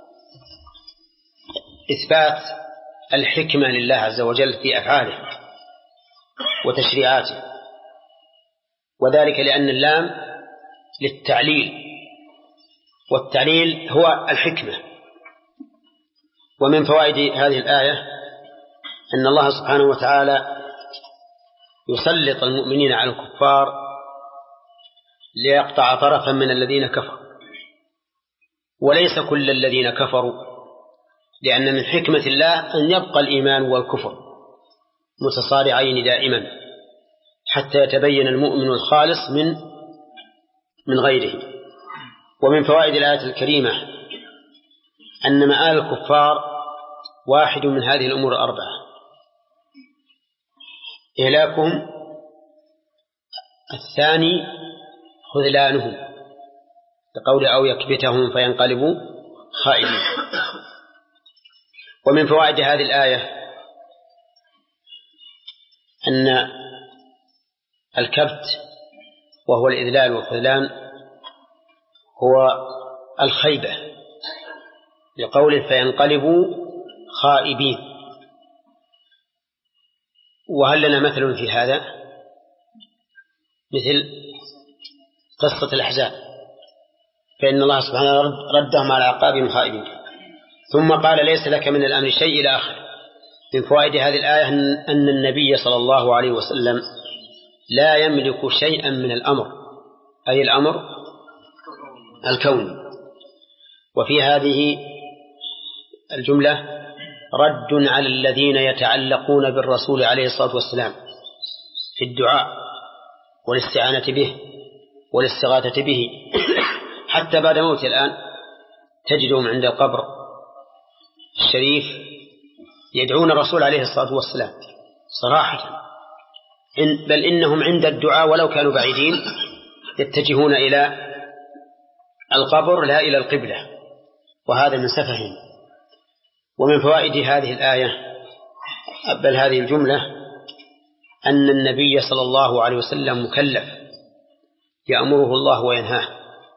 إثبات الحكمة لله عز وجل في أفعاله وتشريعاته، وذلك لأن اللام للتعليل، والتعليل هو الحكمة. ومن فوائد هذه الآية أن الله سبحانه وتعالى يسلط المؤمنين على الكفار ليقطع طرفا من الذين كفروا، وليس كل الذين كفروا، لأن من حكمة الله أن يبقى الإيمان والكفر متصارعين دائما حتى يتبين المؤمن الخالص من من غيره. ومن فوائد الآية الكريمة أن مآل الكفار واحد من هذه الأمور الأربعة: إهلاكهم، الثاني خذلانهم بقول أو يكبتهم فينقلبوا خائبين. ومن فوائد هذه الآية أن الكبت وهو الإذلال والخذلان هو الخيبة، لقوله فينقلبوا خائبين. وهل لنا مثل في هذا؟ مثل قصة الأحزاب، فإن الله سبحانه ردهم على عقابهم خائبين، ثم قال ليس لك من الأمر شيء إلى آخر. من فوائد هذه الآية أن النبي صلى الله عليه وسلم لا يملك شيئا من الأمر، أي الأمر الكوني. وفي هذه الجملة رد على الذين يتعلقون بالرسول عليه الصلاة والسلام في الدعاء والاستعانة به والاستغاثة به حتى بعد موته الآن تجدهم عند القبر الشريف يدعون الرسول عليه الصلاة والسلام صراحة، إن بل إنهم عند الدعاء ولو كانوا بعيدين يتجهون إلى القبر لا إلى القبلة، وهذا من سفههم. ومن فوائد هذه الآية بل هذه الجملة أن النبي صلى الله عليه وسلم مكلف يأمره الله وينهاه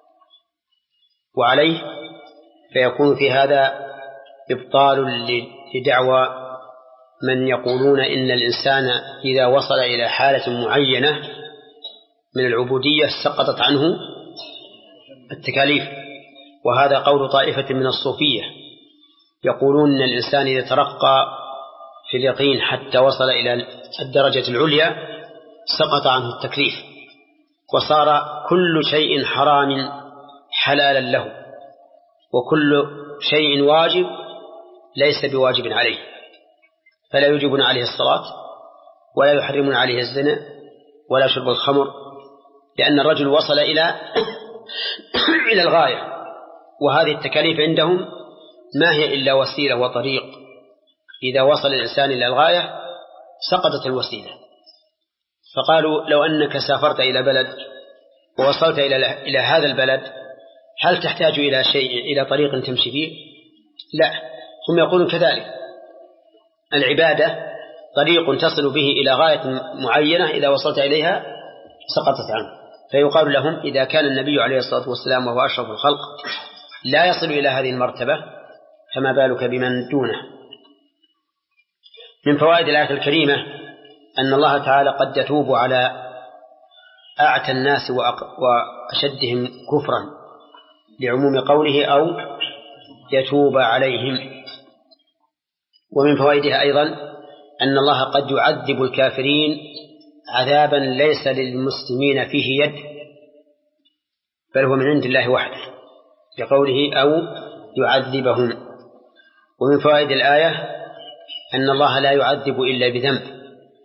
وعليه، فيكون في هذا إبطال لدعوى من يقولون إن الإنسان إذا وصل إلى حالة معينة من العبودية سقطت عنه التكاليف. وهذا قول طائفة من الصوفية يقولون إن الإنسان إذا ترقى في اليقين حتى وصل إلى الدرجة العليا سقط عنه التكليف، وصار كل شيء حرام حلالا له، وكل شيء واجب ليس بواجب عليه، فلا يوجبون عليه الصلاة ولا يحرمون عليه الزنا ولا شرب الخمر، لأن الرجل وصل إلى إلى الغاية، وهذه التكاليف عندهم ما هي إلا وسيلة وطريق، إذا وصل الإنسان إلى الغاية سقطت الوسيلة. فقالوا لو أنك سافرت إلى بلد ووصلت إلى إلى هذا البلد هل تحتاج إلى شيء إلى طريق تمشي فيه؟ لا، هم يقولون كذلك، العبادة طريق تصل به إلى غاية معينة، إذا وصلت إليها سقطت عنه. فيقال لهم إذا كان النبي عليه الصلاة والسلام وهو أشرف الخلق لا يصل إلى هذه المرتبة فما بالك بمن دونه. من فوائد الآية الكريمة أن الله تعالى قد يتوب على أعتى الناس وأشدهم كفرا لعموم قوله أو يتوب عليهم. ومن فوائدها أيضا أن الله قد يعذب الكافرين عذابا ليس للمسلمين فيه يد، بل هو من عند الله وحده بقوله أو يعذبهم. ومن فوائد الآية أن الله لا يعذب إلا بذنب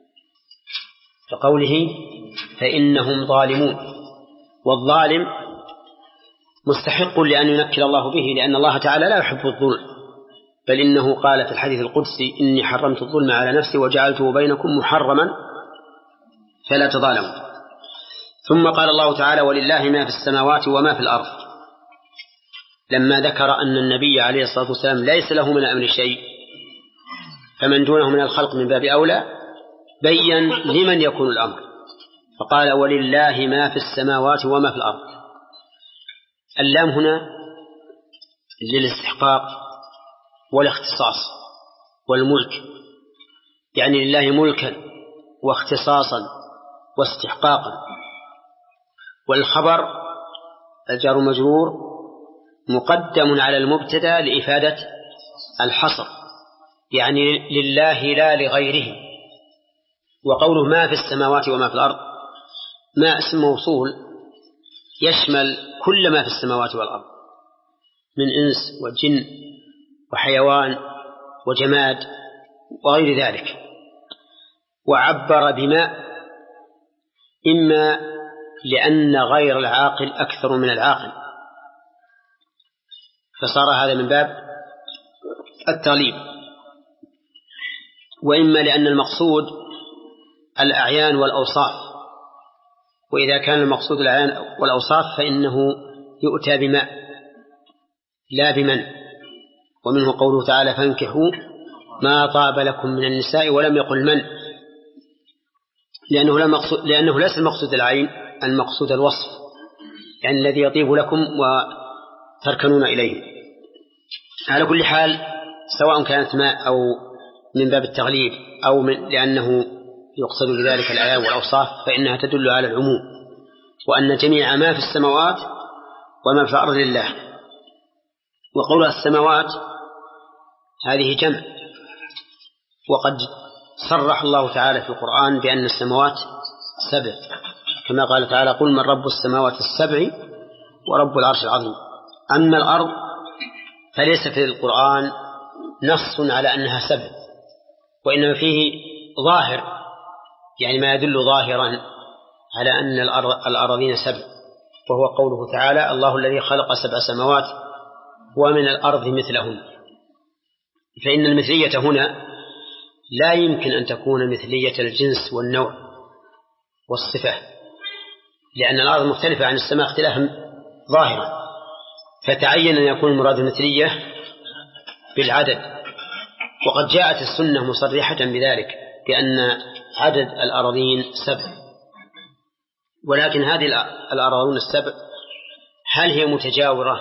بقوله فإنهم ظالمون، والظالم مستحق لأن ينكل الله به، لأن الله تعالى لا يحب الظلم، بل إنه قال في الحديث القدسي إني حرمت الظلم على نفسي وجعلته بينكم محرما فلا تظالموا. ثم قال الله تعالى ولله ما في السماوات وما في الأرض، لما ذكر أن النبي عليه الصلاة والسلام ليس له من أمر شيء فمن دونه من الخلق من باب أولى بين لمن يكون الأمر، فقال ولله ما في السماوات وما في الأرض. اللام هنا للاستحقاق والاختصاص والملك، يعني لله ملكا واختصاصا واستحقاقا. والخبر الجار مجرور مقدم على المبتدأ لإفادة الحصر، يعني لله لا لغيره. وقوله ما في السماوات وما في الأرض ما اسم موصول يشمل كل ما في السماوات والأرض من إنس وجن وحيوان وجماد وغير ذلك. وعبر بما إما لأن غير العاقل أكثر من العاقل فصار هذا من باب التغليب، وإما لأن المقصود الأعيان والأوصاف، وإذا كان المقصود الأعيان والأوصاف فإنه يؤتى بما لا بمن. ومنه قوله تعالى فانكحوا ما طاب لكم من النساء ولم يقل من، لأنه, لا مقصود لأنه ليس المقصود العين، المقصود الوصف، يعني الذي يطيب لكم وتركنون إليه. على كل حال سواء كانت ما أو من باب التغليب أو من لأنه يقصد بذلك الآيات والأوصاف فإنها تدل على العموم، وأن جميع ما في السماوات وما في الأرض لله. وقول السماوات هذه جمع، وقد صرح الله تعالى في القرآن بأن السماوات سبع، كما قال تعالى قل من رب السماوات السبع ورب العرش العظيم. أما الأرض فليس في القرآن نص على أنها سبع، وإنما فيه ظاهر، يعني ما يدل ظاهرا على أن الأراضين سبع، وهو قوله تعالى الله الذي خلق سبع سماوات ومن الأرض مثلهن. فإن المثلية هنا لا يمكن أن تكون مثلية الجنس والنوع والصفة، لأن الأرض مختلفة عن السماء اختلافا ظاهرا، فتعين أن يكون المراد المثلية بالعدد. وقد جاءت السنة مصرحة بذلك بأن عدد الأراضين سبع، ولكن هذه الأراضين السبع هل هي متجاورة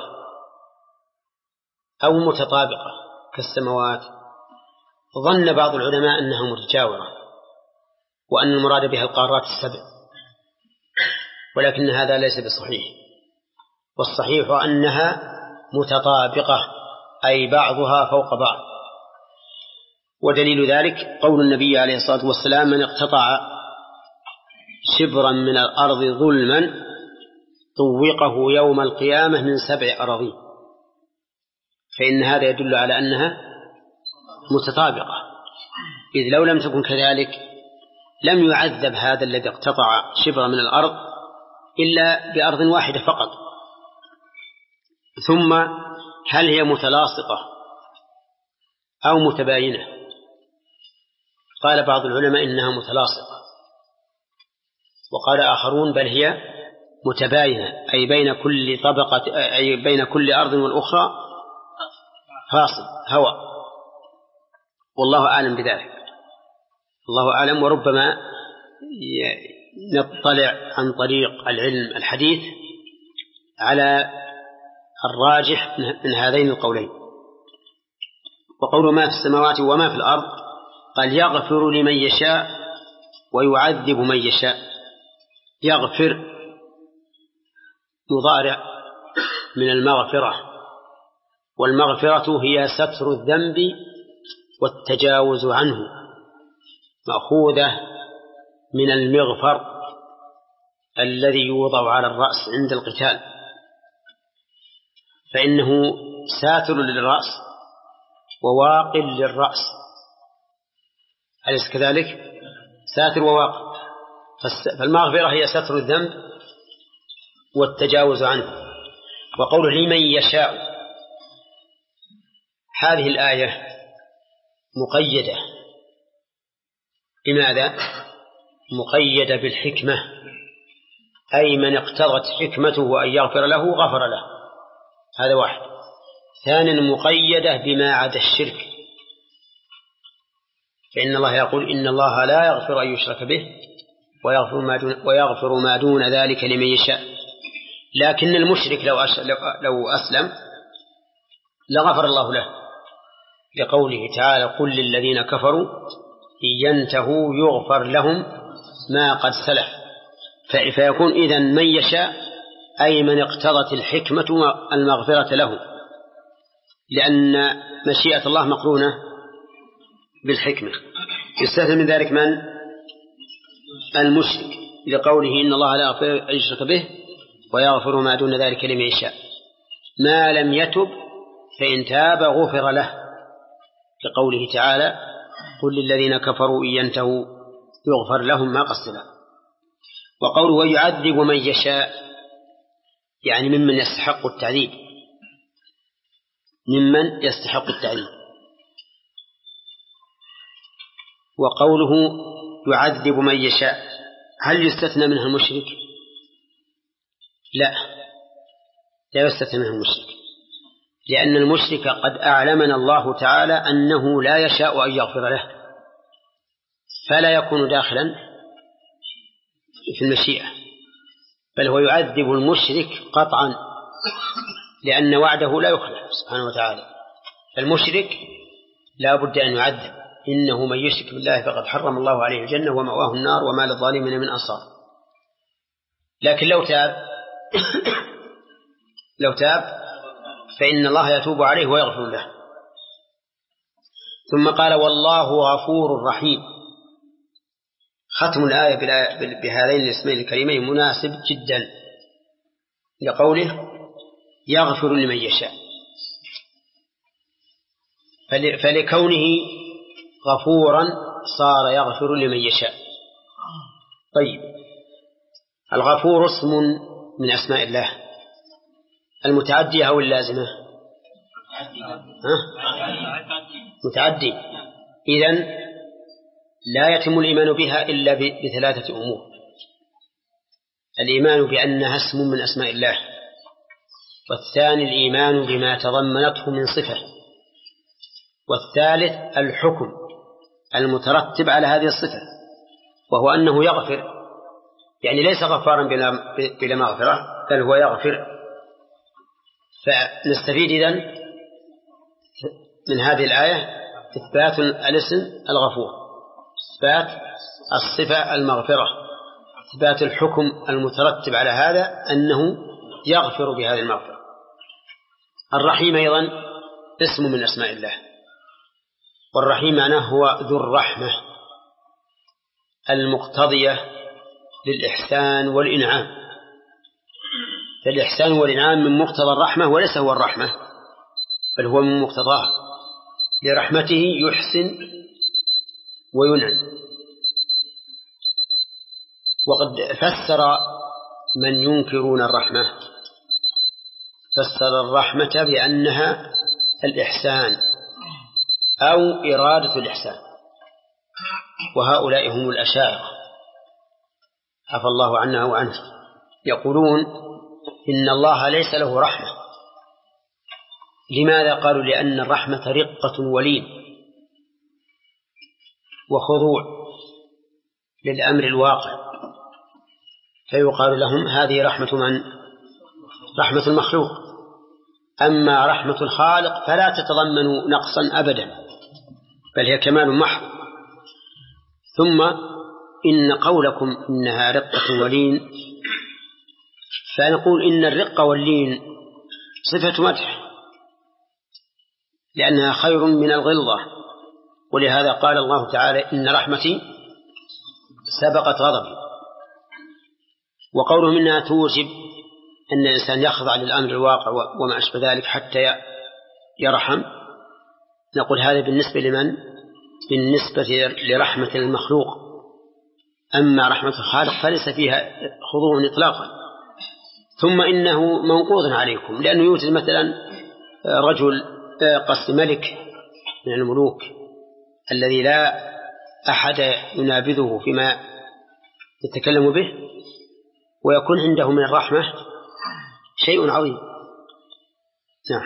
أو متطابقة كالسماوات؟ ظن بعض العلماء أنها متجاورة وأن المراد بها القارات السبع، ولكن هذا ليس بصحيح، والصحيح أنها متطابقة أي بعضها فوق بعض. ودليل ذلك قول النبي عليه الصلاة والسلام من اقتطع شبرا من الأرض ظلما طوقه يوم القيامة من سبع أراضين. فإن هذا يدل على أنها متطابقة، إذ لو لم تكن كذلك لم يعذب هذا الذي اقتطع شبرا من الأرض إلا بأرض واحدة فقط. ثم هل هي متلاصقة أو متباينة؟ قال بعض العلماء إنها متلاصقة، وقال آخرون بل هي متباينة، أي بين كل طبقة أي بين كل أرض والأخرى فاصل هواء، والله أعلم بذلك، الله أعلم. وربما نطلع عن طريق العلم الحديث على الراجح من هذين القولين. وقول ما في السماوات وما في الأرض قال يغفر لمن يشاء ويعذب من يشاء. يغفر مضارع من المغفرة، والمغفرة هي ستر الذنب والتجاوز عنه، مأخوذة من المغفر الذي يوضع على الرأس عند القتال، فإنه ساتر للرأس وواقل للرأس، أليس كذلك؟ ساتر وواقل. فالمغفرة هي ستر الذنب والتجاوز عنه. وقوله لمن يشاء، هذه الآية مقيدة. لماذا؟ مقيدة بالحكمة، أي من اقتضت حكمته أن يغفر له غفر له، هذا واحد. ثانيا مقيدة بما عدا الشرك، فإن الله يقول إن الله لا يغفر أن يشرك به ويغفر ما دون, ويغفر ما دون ذلك لمن يشاء. لكن المشرك لو لو أسلم لغفر الله له، لقوله تعالى قل للذين كفروا إن ينتهوا يغفر لهم ما قد سلف. فيكون إذن من يشاء أي من اقتضت الحكمة المغفرة له، لأن مشيئة الله مقرونة بالحكمة. يستثنى من ذلك من؟ المشرك، لقوله إن الله لا يغفر أن يشرك به ويغفر ما دون ذلك لمن يشاء ما لم يتب، فإن تاب غفر له، لقوله تعالى قل للذين كفروا إن ينتهوا يغفر لهم ما قد سلف. وقوله ويعذب من يشاء يعني ممن يستحق التعذيب، ممن يستحق التعذيب. وقوله يعذب من يشاء هل يستثنى منها المشرك؟ لا، لا يستثنى منها المشرك، لأن المشرك قد أعلمنا الله تعالى أنه لا يشاء أن يغفر له، فلا يكون داخلا في المشيئة، بل هو يعذب المشرك قطعا، لأن وعده لا يخلف سبحانه وتعالى. المشرك لا بد أن يعذب، إنه من يشرك بالله فقد حرم الله عليه الجنة ومأواه النار وما للظالمين من أنصار. لكن لو تاب لو تاب فإن الله يتوب عليه ويغفر له. ثم قال والله غفور رحيم. ختم الآية بهذين الاسمين الكريمين مناسب جدا لقوله يغفر لمن يشاء، فلكونه غفورا صار يغفر لمن يشاء. طيب، الغفور اسم من أسماء الله المتعدية أو اللازمة؟ متعدي. إذن لا يتم الإيمان بها إلا بثلاثة أمور: الإيمان بأنها اسم من أسماء الله، والثاني الإيمان بما تضمنته من صفة، والثالث الحكم المترتب على هذه الصفة، وهو أنه يغفر، يعني ليس غفارا بلا مغفرة بل هو يغفر. فنستفيد إذن من هذه الآية إثبات الاسم الغفور، إثبات الصفة المغفرة، إثبات الحكم المترتب على هذا أنه يغفر بهذه المغفرة. الرحيم أيضا اسم من أسماء الله، والرحيم معناه هو ذو الرحمة المقتضية للإحسان والإنعام. فالإحسان والإنعام من مقتضى الرحمة وليس هو الرحمة، بل هو من مقتضاه، لرحمته يحسن وينعم. وقد فسر من ينكرون الرحمة فسر الرحمة بأنها الإحسان أو إرادة الإحسان، وهؤلاء هم الأشاعرة عفى الله عنا وعنه، يقولون إن الله ليس له رحمة. لماذا؟ قالوا لأن الرحمة رقة ولين وخضوع للأمر الواقع، فيقال لهم هذه رحمة من؟ رحمة المخلوق. أما رحمة الخالق فلا تتضمن نقصا أبدا، بل هي كمال محض. ثم إن قولكم إنها رقة ولين، فنقول إن الرقة واللين صفة مدح، لأنها خير من الغلظة، ولهذا قال الله تعالى إن رحمتي سبقت غضبي. وقوله منها توجب أن الإنسان يخضع للأمر الواقع وما أشبه ذلك حتى يرحم، نقول هذا بالنسبة لمن؟ بالنسبة لرحمة المخلوق. أما رحمة الخالق فليس فيها خضوع إطلاقا. ثم إنه منقوض عليكم، لأنه يوجد مثلا رجل قصد ملك من الملوك الذي لا أحد ينابذه فيما يتكلم به، ويكون عنده من الرحمة شيء عظيم. نعم.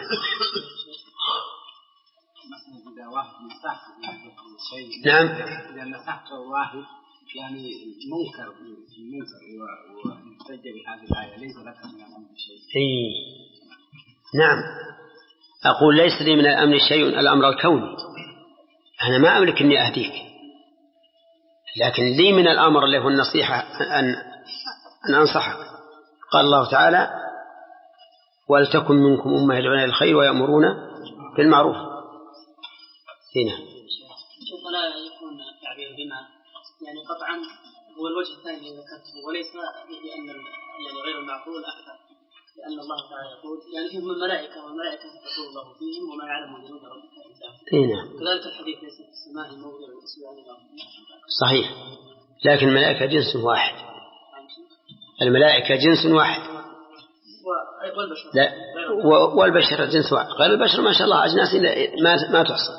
نعم. إذا مسحت واحد يعني منكر في منكر ومحتج بهذه الآية ليس لك من الأمر شيء. إيه. نعم. أقول ليس لي من الأمر شيء، الأمر الكوني، أنا ما أملك أني أهديك، لكن لي من الأمر اللي هو النصيحة أن أن أنصحك. قال الله تعالى ولتكن منكم أمة يدعون إلى الخير ويأمرون بالمعروف. هنا شوف لا يكون التعبير بما يعني قطعا هو الوجه الثاني الذي ذكرته، وليس لأن يعني غير المعقول أكثر، لأن الله تعالى يقول يعني هم الملائكة والملائكة تقول الله فيهم وما يعلم جنود ربك إلا هو. هنا كذلك الحديث ليس في السماء موضع الإسلام. صحيح، لكن الملائكة جنس واحد، الملائكة جنس واحد والبشر لا والبشر جنس واحد. غير البشر ما شاء الله أجناس ما ما تحصى.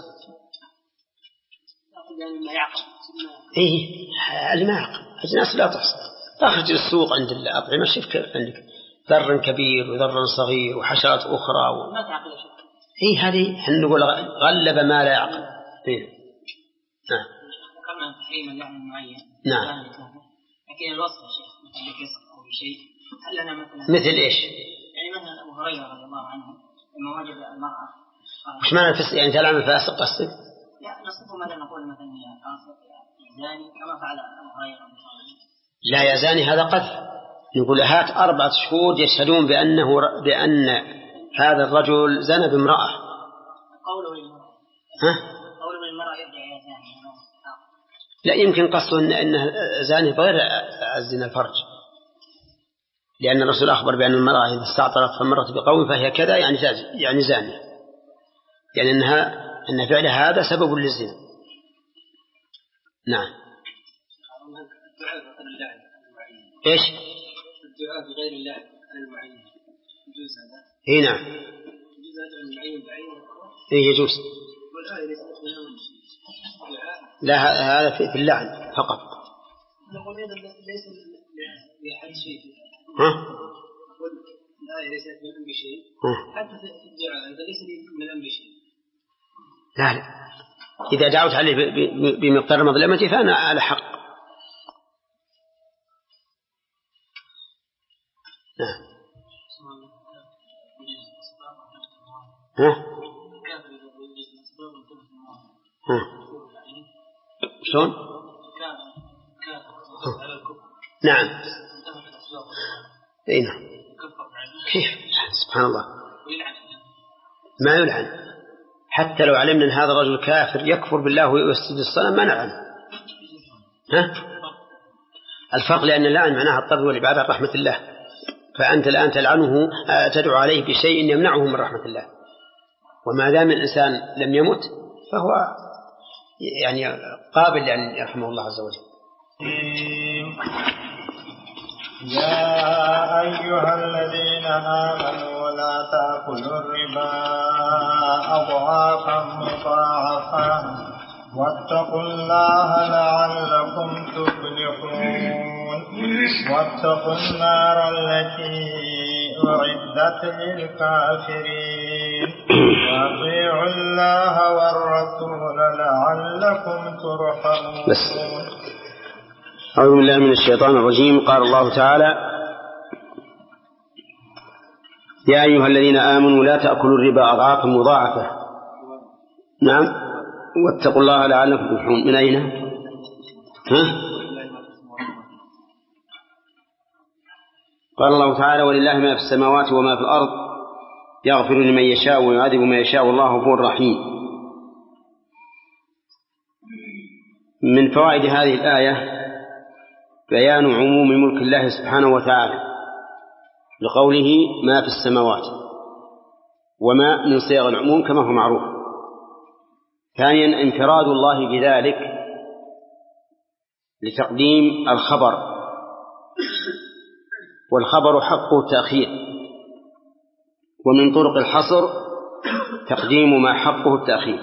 يعني ما يعقل. إيه اللي ما يعقل أجناس لا تحصى. أخرج السوق عند الأطعمة شوف كيف عندك ذر كبير وذر صغير وحشرات أخرى و... ما تعقل شيء. إيه هذه إحنا نقول غلب ما لا يعقل. إيه. نعم. ذكرنا تحريما لعن معين. نعم. لكن الوصف يا شيخ مثل قصة أو شيء هل لنا مثلا مثل إيش؟ يعني مثلا أبو هريرة رضي الله عنه لما وجد المرأة وش معنى الفسق؟ يعني تلعن الفاسق قصدك؟ لا نصفه ماذا نقول مثلا يا فاسق يا زاني كما فعل أبو هريرة. لا يا زاني هذا قذف. نقول هات أربعة شهود يشهدون بأنه بأن هذا الرجل زنى بامرأة. قوله للمرأة. ها؟ قوله للمرأة يرجع يا زاني. لا يمكن قصده إن إنه زاني بغير الزنا الفرج، لأن الرسول أخبر بأن المرأة إذا استعطرت فمرت بقوم فهي كذا يعني يعني زانية، يعني أنها أن فعلها هذا سبب للزنا. نعم. إيش؟ الدعاء بغير الله على المعين يجوز هذا؟ إيه نعم. يجوز هذا المعين بعينه؟ إيه يجوز. والآية ليست من لا هذا في اللعن فقط. نقول هذا ليس لأحد شيء. ها؟ نقول الآية ليست من أمر شيء. حتى في الدعاء هذا ليس من أمر شيء. لا لا. إذا دعوت عليه بمقدار مظلمتي فأنا على حق. نعم. ها؟ ها؟ شلون؟ نعم. اي نعم. كيف؟ سبحان الله. ما يلعن حتى لو علمنا ان هذا الرجل كافر يكفر بالله ويسجد الصنم ما نلعن. ها؟ الفرق لأن اللعن معناها الطرد والإبعاد عن رحمة الله، فأنت الآن تلعنه تدعو عليه بشيء يمنعه من رحمة الله، وما دام الإنسان لم يمت فهو يعني قابل لأن يرحمه الله عز وجل. يا أيها الذين آمنوا لا تأكلوا الربا أضعافا مضاعفة واتقوا الله لعلكم تفلحون واتقوا النار التي أعدت للكافرين وأطيعوا الله والرسول لعلكم ترحمون. أعوذ بالله من الشيطان الرجيم. قال الله تعالى: يا أيها الذين آمنوا لا تأكلوا الربا أضعافا مضاعفة. نعم، واتقوا الله لعلكم تفلحون. من أين؟ ها؟ قال الله تعالى: ولله ما في السماوات وما في الأرض يغفر لمن يشاء ويعذب من يشاء والله غفور رحيم. من فوائد هذه الآية بيان عموم ملك الله سبحانه وتعالى لقوله ما في السماوات، وما من صيغ العموم كما هو معروف. ثانيا انفراد الله بذلك لتقديم الخبر، والخبر حقه التأخير، ومن طرق الحصر تقديم ما حقه التأخير.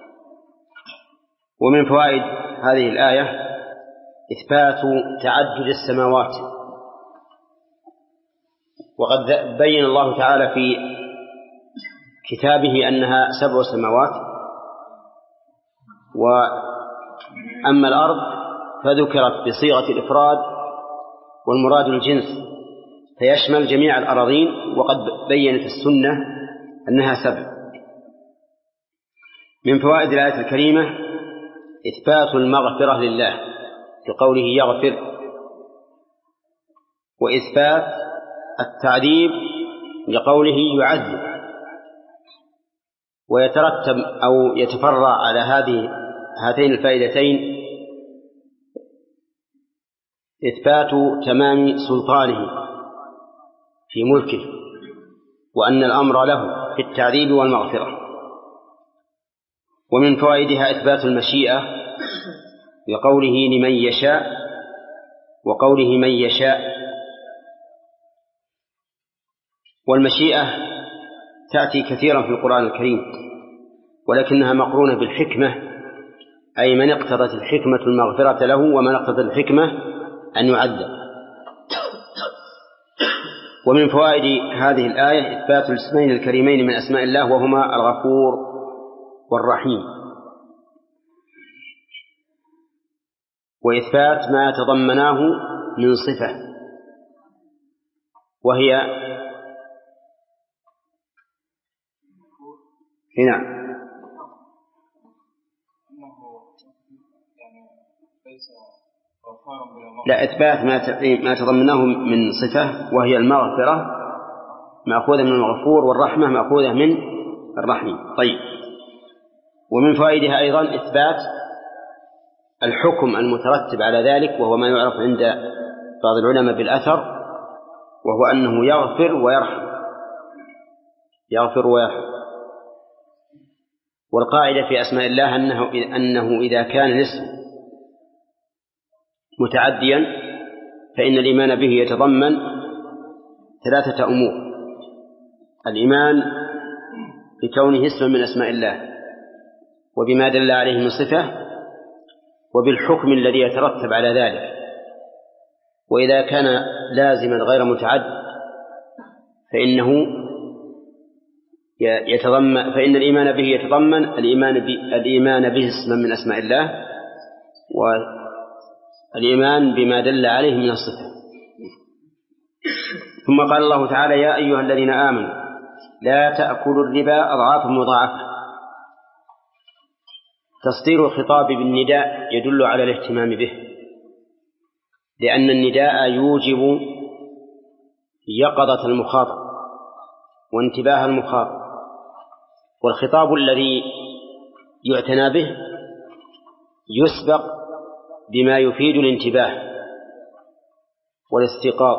ومن فوائد هذه الآية إثبات تعدد السماوات، وقد بين الله تعالى في كتابه أنها سبع سماوات، وأما الأرض فذكرت بصيغة الإفراد والمراد الجنس فيشمل جميع الأراضين، وقد بينت السنة أنها سبع. من فوائد الآية الكريمة إثبات المغفرة لله بقوله يغفر، وإثبات التعذيب لقوله يعذب. ويترتب أو يتفرع على هذه هاتين الفائدتين إثبات تمام سلطانه في ملكه، وأن الأمر له في التعذيب والمغفرة. ومن فوائدها إثبات المشيئة بقوله لمن يشاء وقوله من يشاء. والمشيئة تأتي كثيرا في القرآن الكريم، ولكنها مقرونة بالحكمة، أي من اقتضت الحكمة المغفرة له ومن اقتضت الحكمة أن يعذب. ومن فوائد هذه الآية إثبات الاسمين الكريمين من أسماء الله، وهما الغفور والرحيم، وإثبات ما تضمناه من صفة، وهي هنا لا إثبات ما تضمناه من صفة وهي المغفرة مأخوذة من الغفور، والرحمة مأخوذة من الرحيم. طيب، ومن فوائدها أيضا إثبات الحكم المترتب على ذلك، وهو ما يعرف عند بعض العلماء بالأثر، وهو أنه يغفر ويرحم، يغفر ويرحم. والقاعدة في أسماء الله أنه, أنه إذا كان الاسم متعديا فإن الإيمان به يتضمن ثلاثة أمور: الإيمان بكونه اسما من أسماء الله وبما دل عليه من صفة، وبالحكم الذي يترتب على ذلك. وإذا كان لازما غير متعد فإنه يتضمن فإن الإيمان به يتضمن الإيمان الإيمان به اسما من أسماء الله والإيمان بما دل عليه من الصفة. ثم قال الله تعالى: يا أيها الذين آمنوا لا تأكلوا الربا أضعافا مضاعفة. تصدير الخطاب بالنداء يدل على الاهتمام به، لأن النداء يوجب يقظة المخاطب وانتباه المخاطب، والخطاب الذي يعتنى به يسبق بما يفيد الانتباه والاستيقاظ.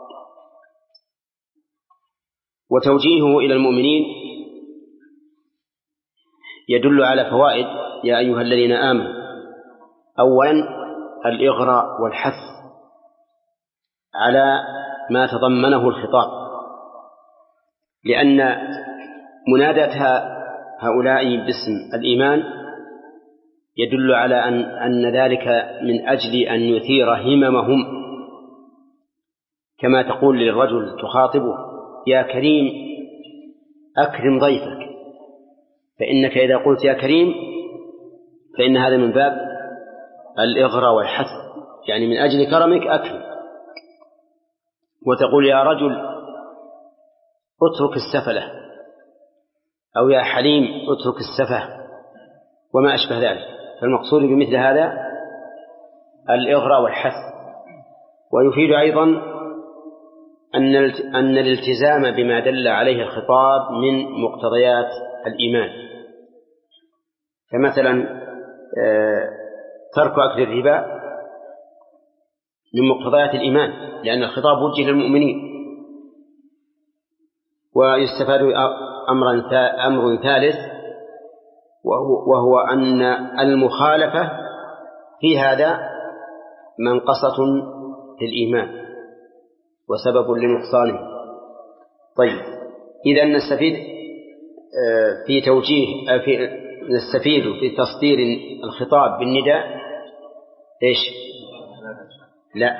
وتوجيهه إلى المؤمنين يدل على فوائد يا أيها الذين آمنوا. أولا الإغراء والحث على ما تضمنه الخطاب، لأن منادة هؤلاء باسم الإيمان يدل على أن, أن ذلك من أجل أن يثير هممهم، كما تقول للرجل تخاطبه يا كريم أكرم ضيفك، فإنك إذا قلت يا كريم فإن هذا من باب الإغراء والحث، يعني من أجل كرمك أكرم. وتقول يا رجل اترك السفلة، أو يا حليم اترك السفه، وما أشبه ذلك. فالمقصود بمثل هذا الإغراء والحث. ويفيد أيضا أن أن الالتزام بما دل عليه الخطاب من مقتضيات الإيمان، فمثلا ترك أكل الربا من مقتضيات الإيمان، لأن الخطاب وجه للمؤمنين. ويستفاد أمر ثالث، وهو أن المخالفة في هذا منقصة في الإيمان وسبب لنقصانه. طيب، إذا نستفيد في توجيه في نستفيد في تصدير الخطاب بالنداء إيش؟ لا،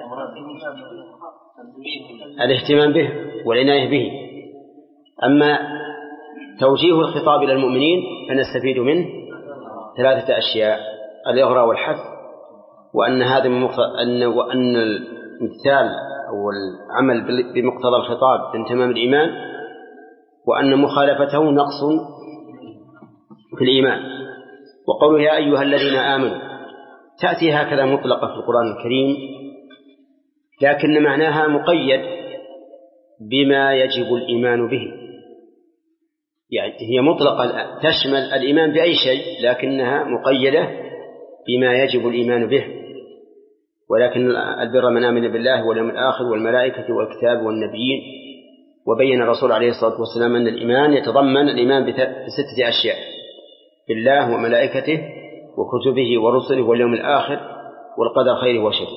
الاهتمام به والعناية به. أما توجيه الخطاب إلى المؤمنين فنستفيد منه ثلاثة أشياء: الإغراء والحث، وأن هذا أن وأن الامتثال أو العمل بمقتضى الخطاب من تمام الإيمان، وأن مخالفته نقص في الإيمان. وقوله يا أيها الذين آمنوا تأتي هكذا مطلقة في القرآن الكريم، لكن معناها مقيد بما يجب الإيمان به. يعني هي مطلقة تشمل الإيمان بأي شيء، لكنها مقيدة بما يجب الإيمان به. ولكن البر من آمن بالله واليوم الآخر والملائكة والكتاب والنبيين. وبين الرسول عليه الصلاة والسلام أن الإيمان يتضمن الإيمان بستة أشياء: بالله وملائكته وكتبه ورسله واليوم الآخر والقدر خيره وشره.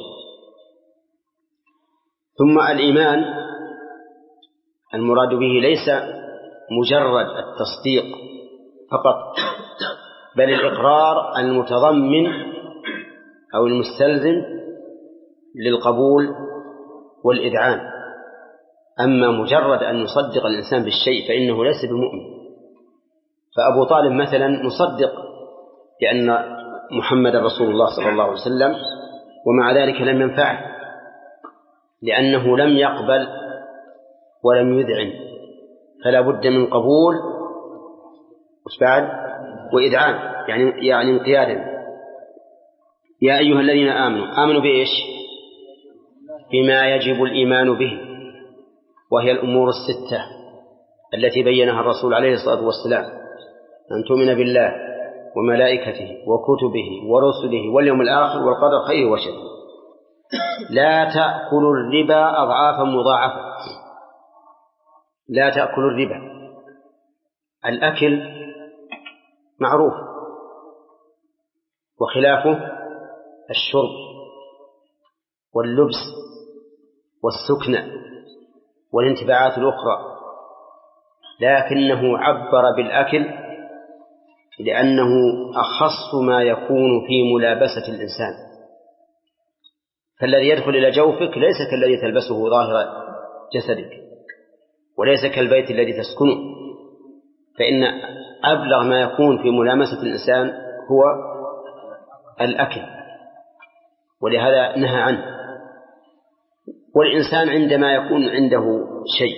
ثم الإيمان المراد به ليس مجرد التصديق فقط، بل الإقرار المتضمن أو المستلزم للقبول والإذعان. أما مجرد أن يصدق الإنسان بالشيء فإنه ليس بمؤمن. فأبو طالب مثلا مصدق لأن محمد رسول الله صلى الله عليه وسلم، ومع ذلك لم ينفعه، لأنه لم يقبل ولم يذعن، فلا بد من قبول وإشباع وإذعان، يعني يعني انقيادا. يا أيها الذين آمنوا، آمنوا بإيش؟ بما يجب الإيمان به، وهي الأمور الستة التي بينها الرسول عليه الصلاة والسلام: أن تؤمن بالله وملائكته وكتبه ورسله واليوم الآخر والقدر خيره وشره. لا تأكلوا الربا أضعافا مضاعفة. لا تأكلوا الربا. الأكل معروف، وخلافه الشرب واللبس والسكنة والانتفاعات الأخرى، لكنه عبر بالأكل لأنه أخص ما يكون في ملابسة الإنسان. فالذي يدخل إلى جوفك ليس كالذي تلبسه ظاهر جسدك، وليس كالبيت الذي تسكنه، فإن أبلغ ما يكون في ملامسة الإنسان هو الأكل، ولهذا نهى عنه. والإنسان عندما يكون عنده شيء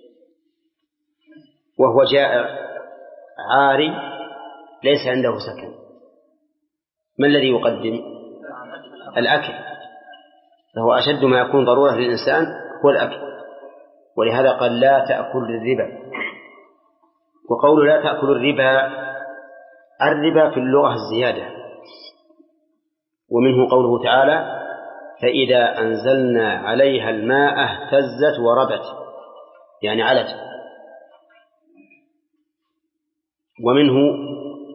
وهو جائع عاري ليس عنده سكن، ما الذي يقدم؟ الأكل. فهو أشد ما يكون ضرورة للإنسان هو الأكل، ولهذا قال لا تأكل الربا. وقوله لا تأكل الربا، الربا في اللغة الزيادة، ومنه قوله تعالى: فإذا أنزلنا عليها الماء اهتزت وربت، يعني علت. ومنه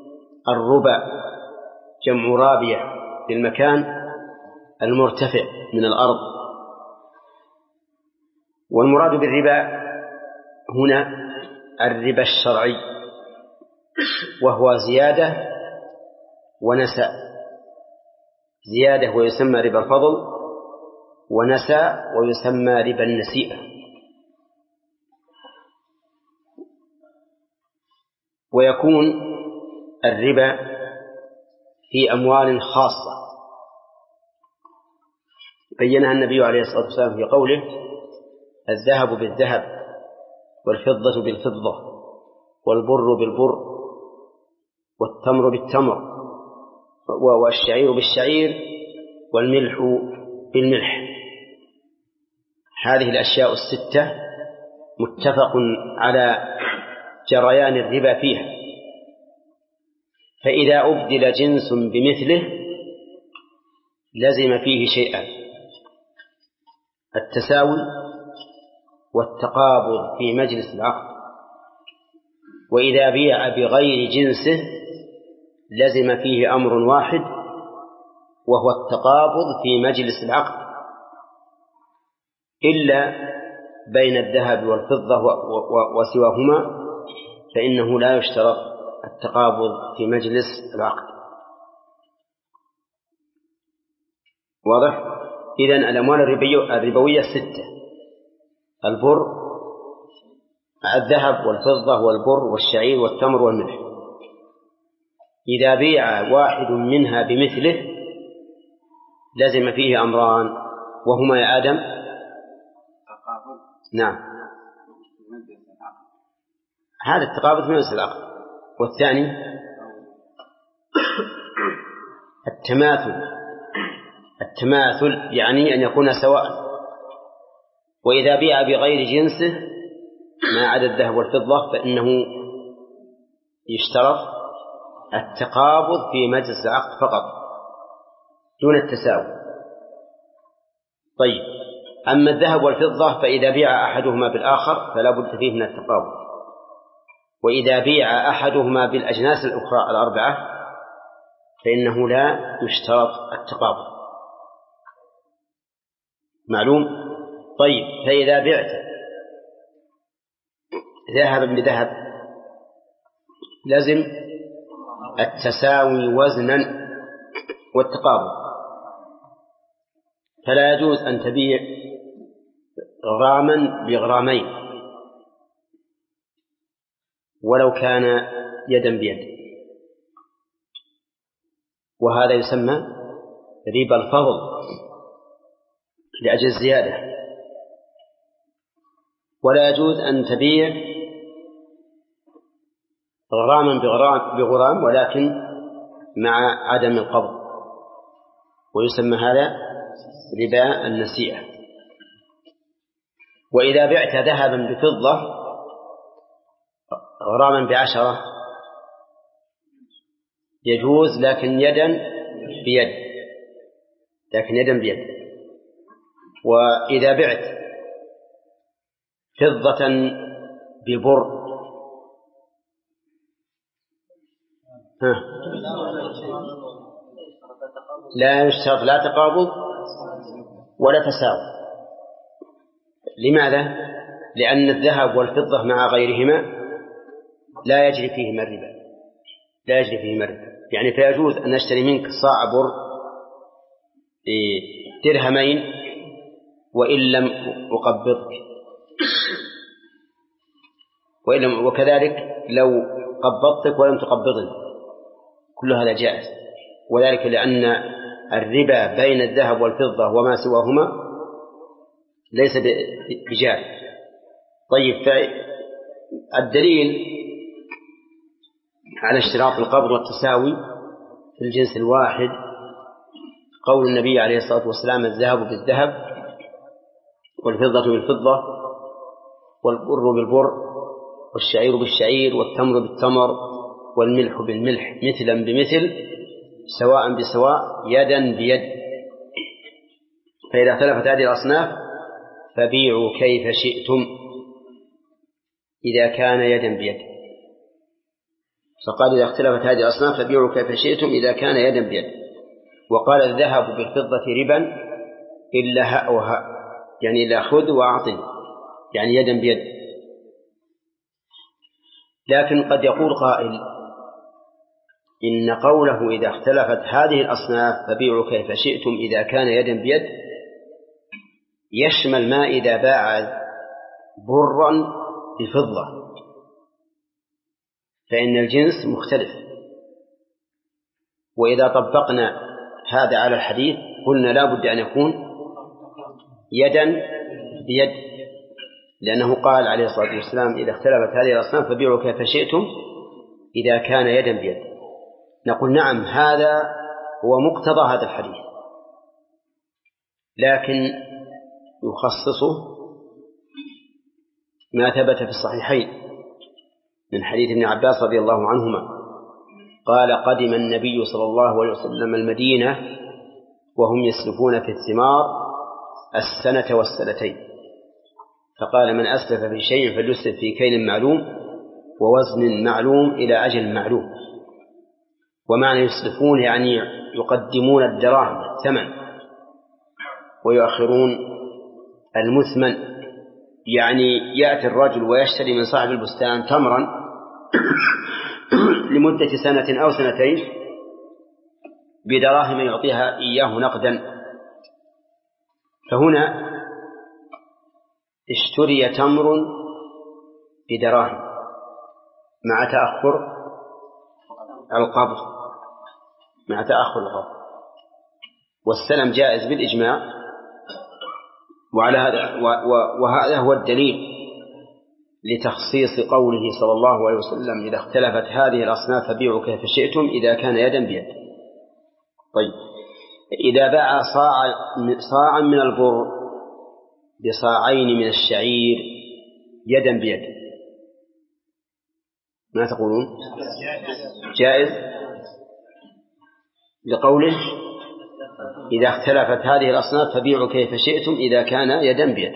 الربا جمع رابية للمكان المرتفع من الأرض. والمراد بالربا هنا الربا الشرعي، وهو زيادة ونساء. زيادة ويسمى ربا الفضل، ونساء ويسمى ربا النسيئة. ويكون الربا في أموال خاصة بينها النبي عليه الصلاة والسلام في قوله: الذهب بالذهب، والفضة بالفضة، والبر بالبر، والتمر بالتمر، والشعير بالشعير، والملح بالملح. هذه الأشياء الستة متفق على جريان الربا فيها. فإذا أبدل جنس بمثله لزم فيه شيئان: التساوي والتقابض في مجلس العقد. وإذا بيع بغير جنسه لزم فيه أمر واحد، وهو التقابض في مجلس العقد، إلا بين الذهب والفضة وسواهما فإنه لا يشترط التقابض في مجلس العقد. واضح؟ إذن الأموال الربوية ستة: البر، الذهب والفضة والبر والشعير والتمر والملح. إذا بيع واحد منها بمثله لزم فيه أمران، وهما يا آدم: نعم، هذا التقابض في مجلس العقد. والثاني التماثل. التماثل يعني أن يكون سواء. وإذا بيع بغير جنسه ما عدا الذهب والفضة فإنه يشترط التقابض في مجلس العقد فقط دون التساوي. طيب، أما الذهب والفضة فإذا بيع أحدهما بالآخر فلا بد فيه من التقابض. وإذا بيع أحدهما بالأجناس الأخرى الأربعة فإنه لا يشترط التقابض. معلوم؟ طيب، فإذا بعت ذهبا بذهب لازم التساوي وزنا والتقابض. فلا يجوز أن تبيع غراما بغرامين ولو كان يدا بيد، وهذا يسمى ربا الفضل لأجل الزيادة. ولا يجوز أن تبيع غراما بغرام, بغرام ولكن مع عدم القبض، ويسمى هذا ربا النسيئة. وإذا بعت ذهبا بفضة غراما بعشرة يجوز، لكن يدا بيد لكن يدا بيد. وإذا بعت فضة ببر ها. لا يشترط لا تقابض ولا تساوي. لماذا؟ لأن الذهب والفضة مع غيرهما لا يجري فيهما الربا لا يجري فيهما الربا يعني فيجوز أن نشتري منك صاع بر درهمين وإن لم أقبضك، وإن وكذلك لو قبضتك ولم تقبضني، كل هذا جائز. وذلك لأن الربا بين الذهب والفضة وما سواهما ليس بجائز. طيب، فالدليل على اشتراط القبض والتساوي في الجنس الواحد قول النبي عليه الصلاة والسلام: الذهب بالذهب، والفضة بالفضة، والبر بالبر، والشعير بالشعير، والتمر بالتمر، والملح بالملح، مثلا بمثل، سواء بسواء، يدا بيد. فإذا اختلفت هذه الأصناف فبيعوا كيف شئتم إذا كان يدا بيد. فقال إذا اختلفت هذه الأصناف فبيعوا كيف شئتم إذا كان يدا بيد. وقال الذهب بالفضة ربا إلا هاء وهاء، يعني إلا خذ وأعطني، يعني يدا بيد. لكن قد يقول قائل إن قوله إذا اختلفت هذه الأصناف فبيعوا كيف شئتم إذا كان يدا بيد يشمل ما إذا باع برا بفضة، فإن الجنس مختلف. وإذا طبقنا هذا على الحديث قلنا لا بد أن يكون يدا بيد، لأنه قال عليه الصلاة والسلام إذا اختلفت هذه الأصناف فبيعوا كيف شئتم إذا كان يدا بيد. نقول نعم هذا هو مقتضى هذا الحديث، لكن يخصصه ما ثبت في الصحيحين من حديث ابن عباس رضي الله عنهما قال قدم النبي صلى الله عليه وسلم المدينة وهم يسلفون في الثمار السنة والسنتين، فقال من أسلف في شيء فليسلف في كيل معلوم ووزن معلوم إلى أجل معلوم. ومعنى يسلفون يعني يقدمون الدراهم الثمن ويؤخرون المثمن، يعني يأتي الرجل ويشتري من صاحب البستان تمرا لمدة سنة أو سنتين بدراهم يعطيها إياه نقدا، فهنا اشتري تمر بدراهم مع تأخر القبض مع تأخر القبض، والسلم جائز بالإجماع. وعلى هذا وهذا هو الدليل لتخصيص قوله صلى الله عليه وسلم إذا اختلفت هذه الأصناف فبيعوا كيف شئتم إذا كان يدا بيد. طيب إذا باع صاع صاعا من البر بصاعين من الشعير يدا بيد ما تقولون؟ جائز لقوله إذا اختلفت هذه الأصناف فبيعوا كيف شئتم إذا كان يدا بيد.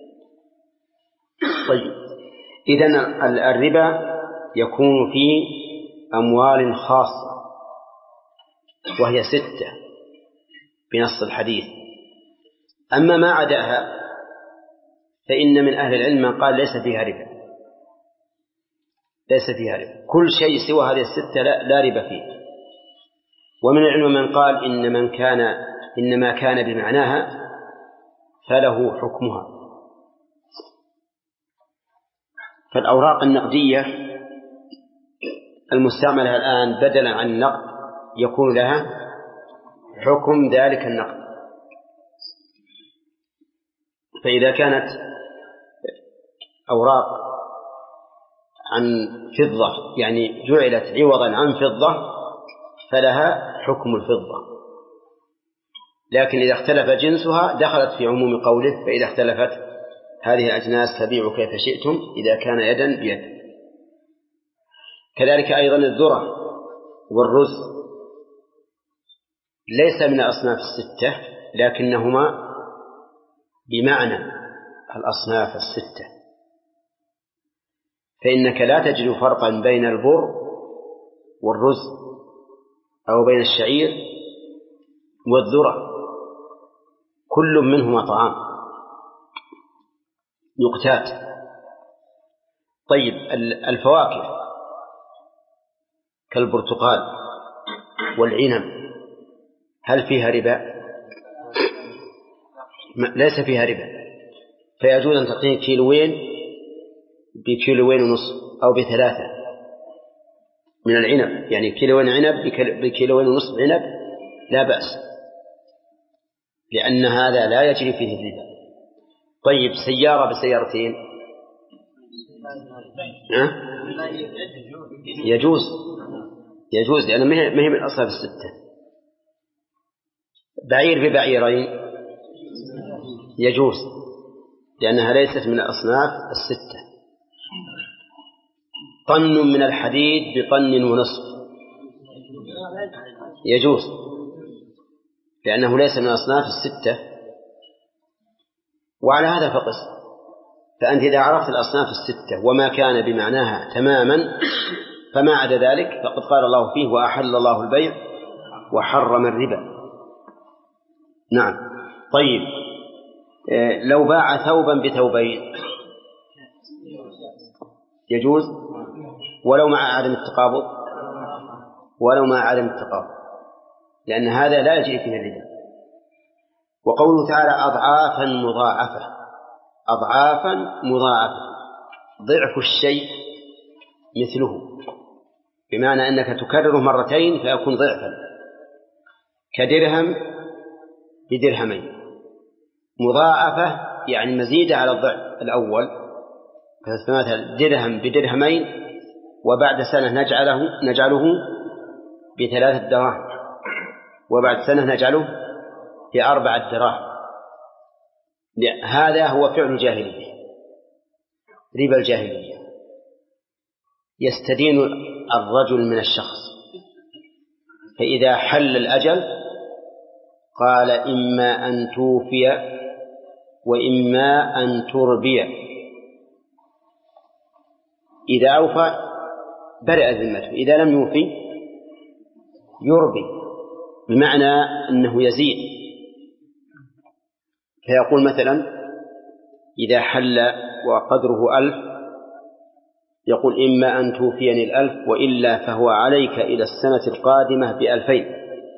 طيب إذن الربا يكون في أموال خاصة وهي ستة بنص الحديث، أما ما عداها فإن من أهل العلم من قال ليس فيها ربا، ليس فيها ربا، كل شيء سوى هذه الستة لا, لا ربا فيه. ومن العلم من قال إن من كان إنما كان بمعناها فله حكمها. فالأوراق النقدية المستعملة الآن بدلا عن النقد يكون لها حكم ذلك النقد. فإذا كانت أوراق عن فضة يعني جعلت عوضا عن فضة فلها حكم الفضة، لكن إذا اختلف جنسها دخلت في عموم قوله فإذا اختلفت هذه الأجناس فبيعوا كيف شئتم إذا كان يدا بيد. كذلك أيضا الذرة والرز ليس من الأصناف الستة لكنهما بمعنى الأصناف الستة، فإنك لا تجد فرقا بين البر والرز أو بين الشعير والذرة، كل منهما طعام يقتات. طيب الفواكه كالبرتقال والعنب هل فيها ربا؟ ليس فيها ربا، فيجوز أن تعطيه كيلوين بكيلوين ونصف أو بثلاثة من العنب، يعني كيلوين عنب بكيلوين ونصف عنب لا بأس، لأن هذا لا يجري فيه الربا. طيب سيارة بسيارتين أه؟ يجوز يجوز لأنه ما هي من الأصناف الستة. بعير ببعيرين يجوز لأنها ليست من الأصناف الستة. طن من الحديد بطن ونصف يجوز لأنه ليس من الأصناف الستة. وعلى هذا فقس، فأنت إذا عرفت الأصناف الستة وما كان بمعناها تماما فما عدا ذلك فقد قال الله فيه وأحل الله البيع وحرم الربا. نعم. طيب لو باع ثوبا بثوبين يجوز ولو مع عدم التقابض، ولو مع عدم التقابض، لأن هذا لا يجري فيه الربا. وقوله تعالى أضعافا مضاعفة، أضعافا مضاعفة، ضعف الشيء مثله، بمعنى أنك تكرره مرتين فيكون ضعفا، كدرهم بدرهمين. مضاعفة يعني مزيدة على الضعف الأول، فمثلا درهم بدرهمين وبعد سنة نجعله نجعله بثلاثة دراهم، وبعد سنة نجعله بأربعة دراهم. هذا هو فعل الجاهلية، ربا الجاهلية. يستدين الرجل من الشخص، فإذا حل الأجل قال إما أن توفي وإما أن تربي. إذا أوفى برئ ذمته، إذا لم يوفي يربي، بمعنى أنه يزيد. فيقول مثلا إذا حل وقدره ألف يقول إما أن توفيني الألف وإلا فهو عليك إلى السنة القادمة بألفين.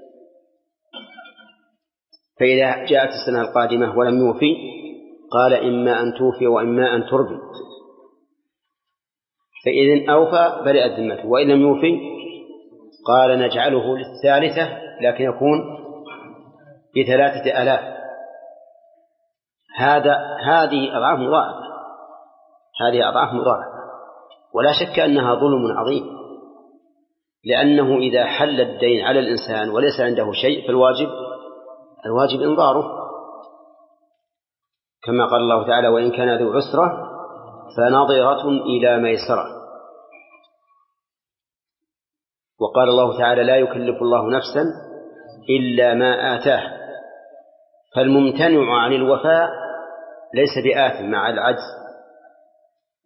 فإذا جاءت السنة القادمة ولم يوفي قال إما أن توفي وإما أن تربي، فإذن أوفى برئت ذمته، وإن لم يوفي قال نجعله للثالثة لكن يكون بثلاثة آلاف. هذا هذه أضعاف مضاعفة، هذه أضعاف مضاعفة، ولا شك أنها ظلم عظيم، لأنه إذا حل الدين على الإنسان وليس عنده شيء فالواجب الواجب إنظاره، كما قال الله تعالى وإن كان ذو عسرة فنظرة إلى ميسرة. وقال الله تعالى لا يكلف الله نفسا إلا ما آتاه، فالممتنع عن الوفاء ليس بآثم مع العجز،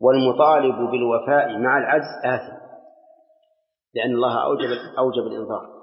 والمطالب بالوفاء مع العجز آثم، لأن الله أوجب, أوجب الإنظار.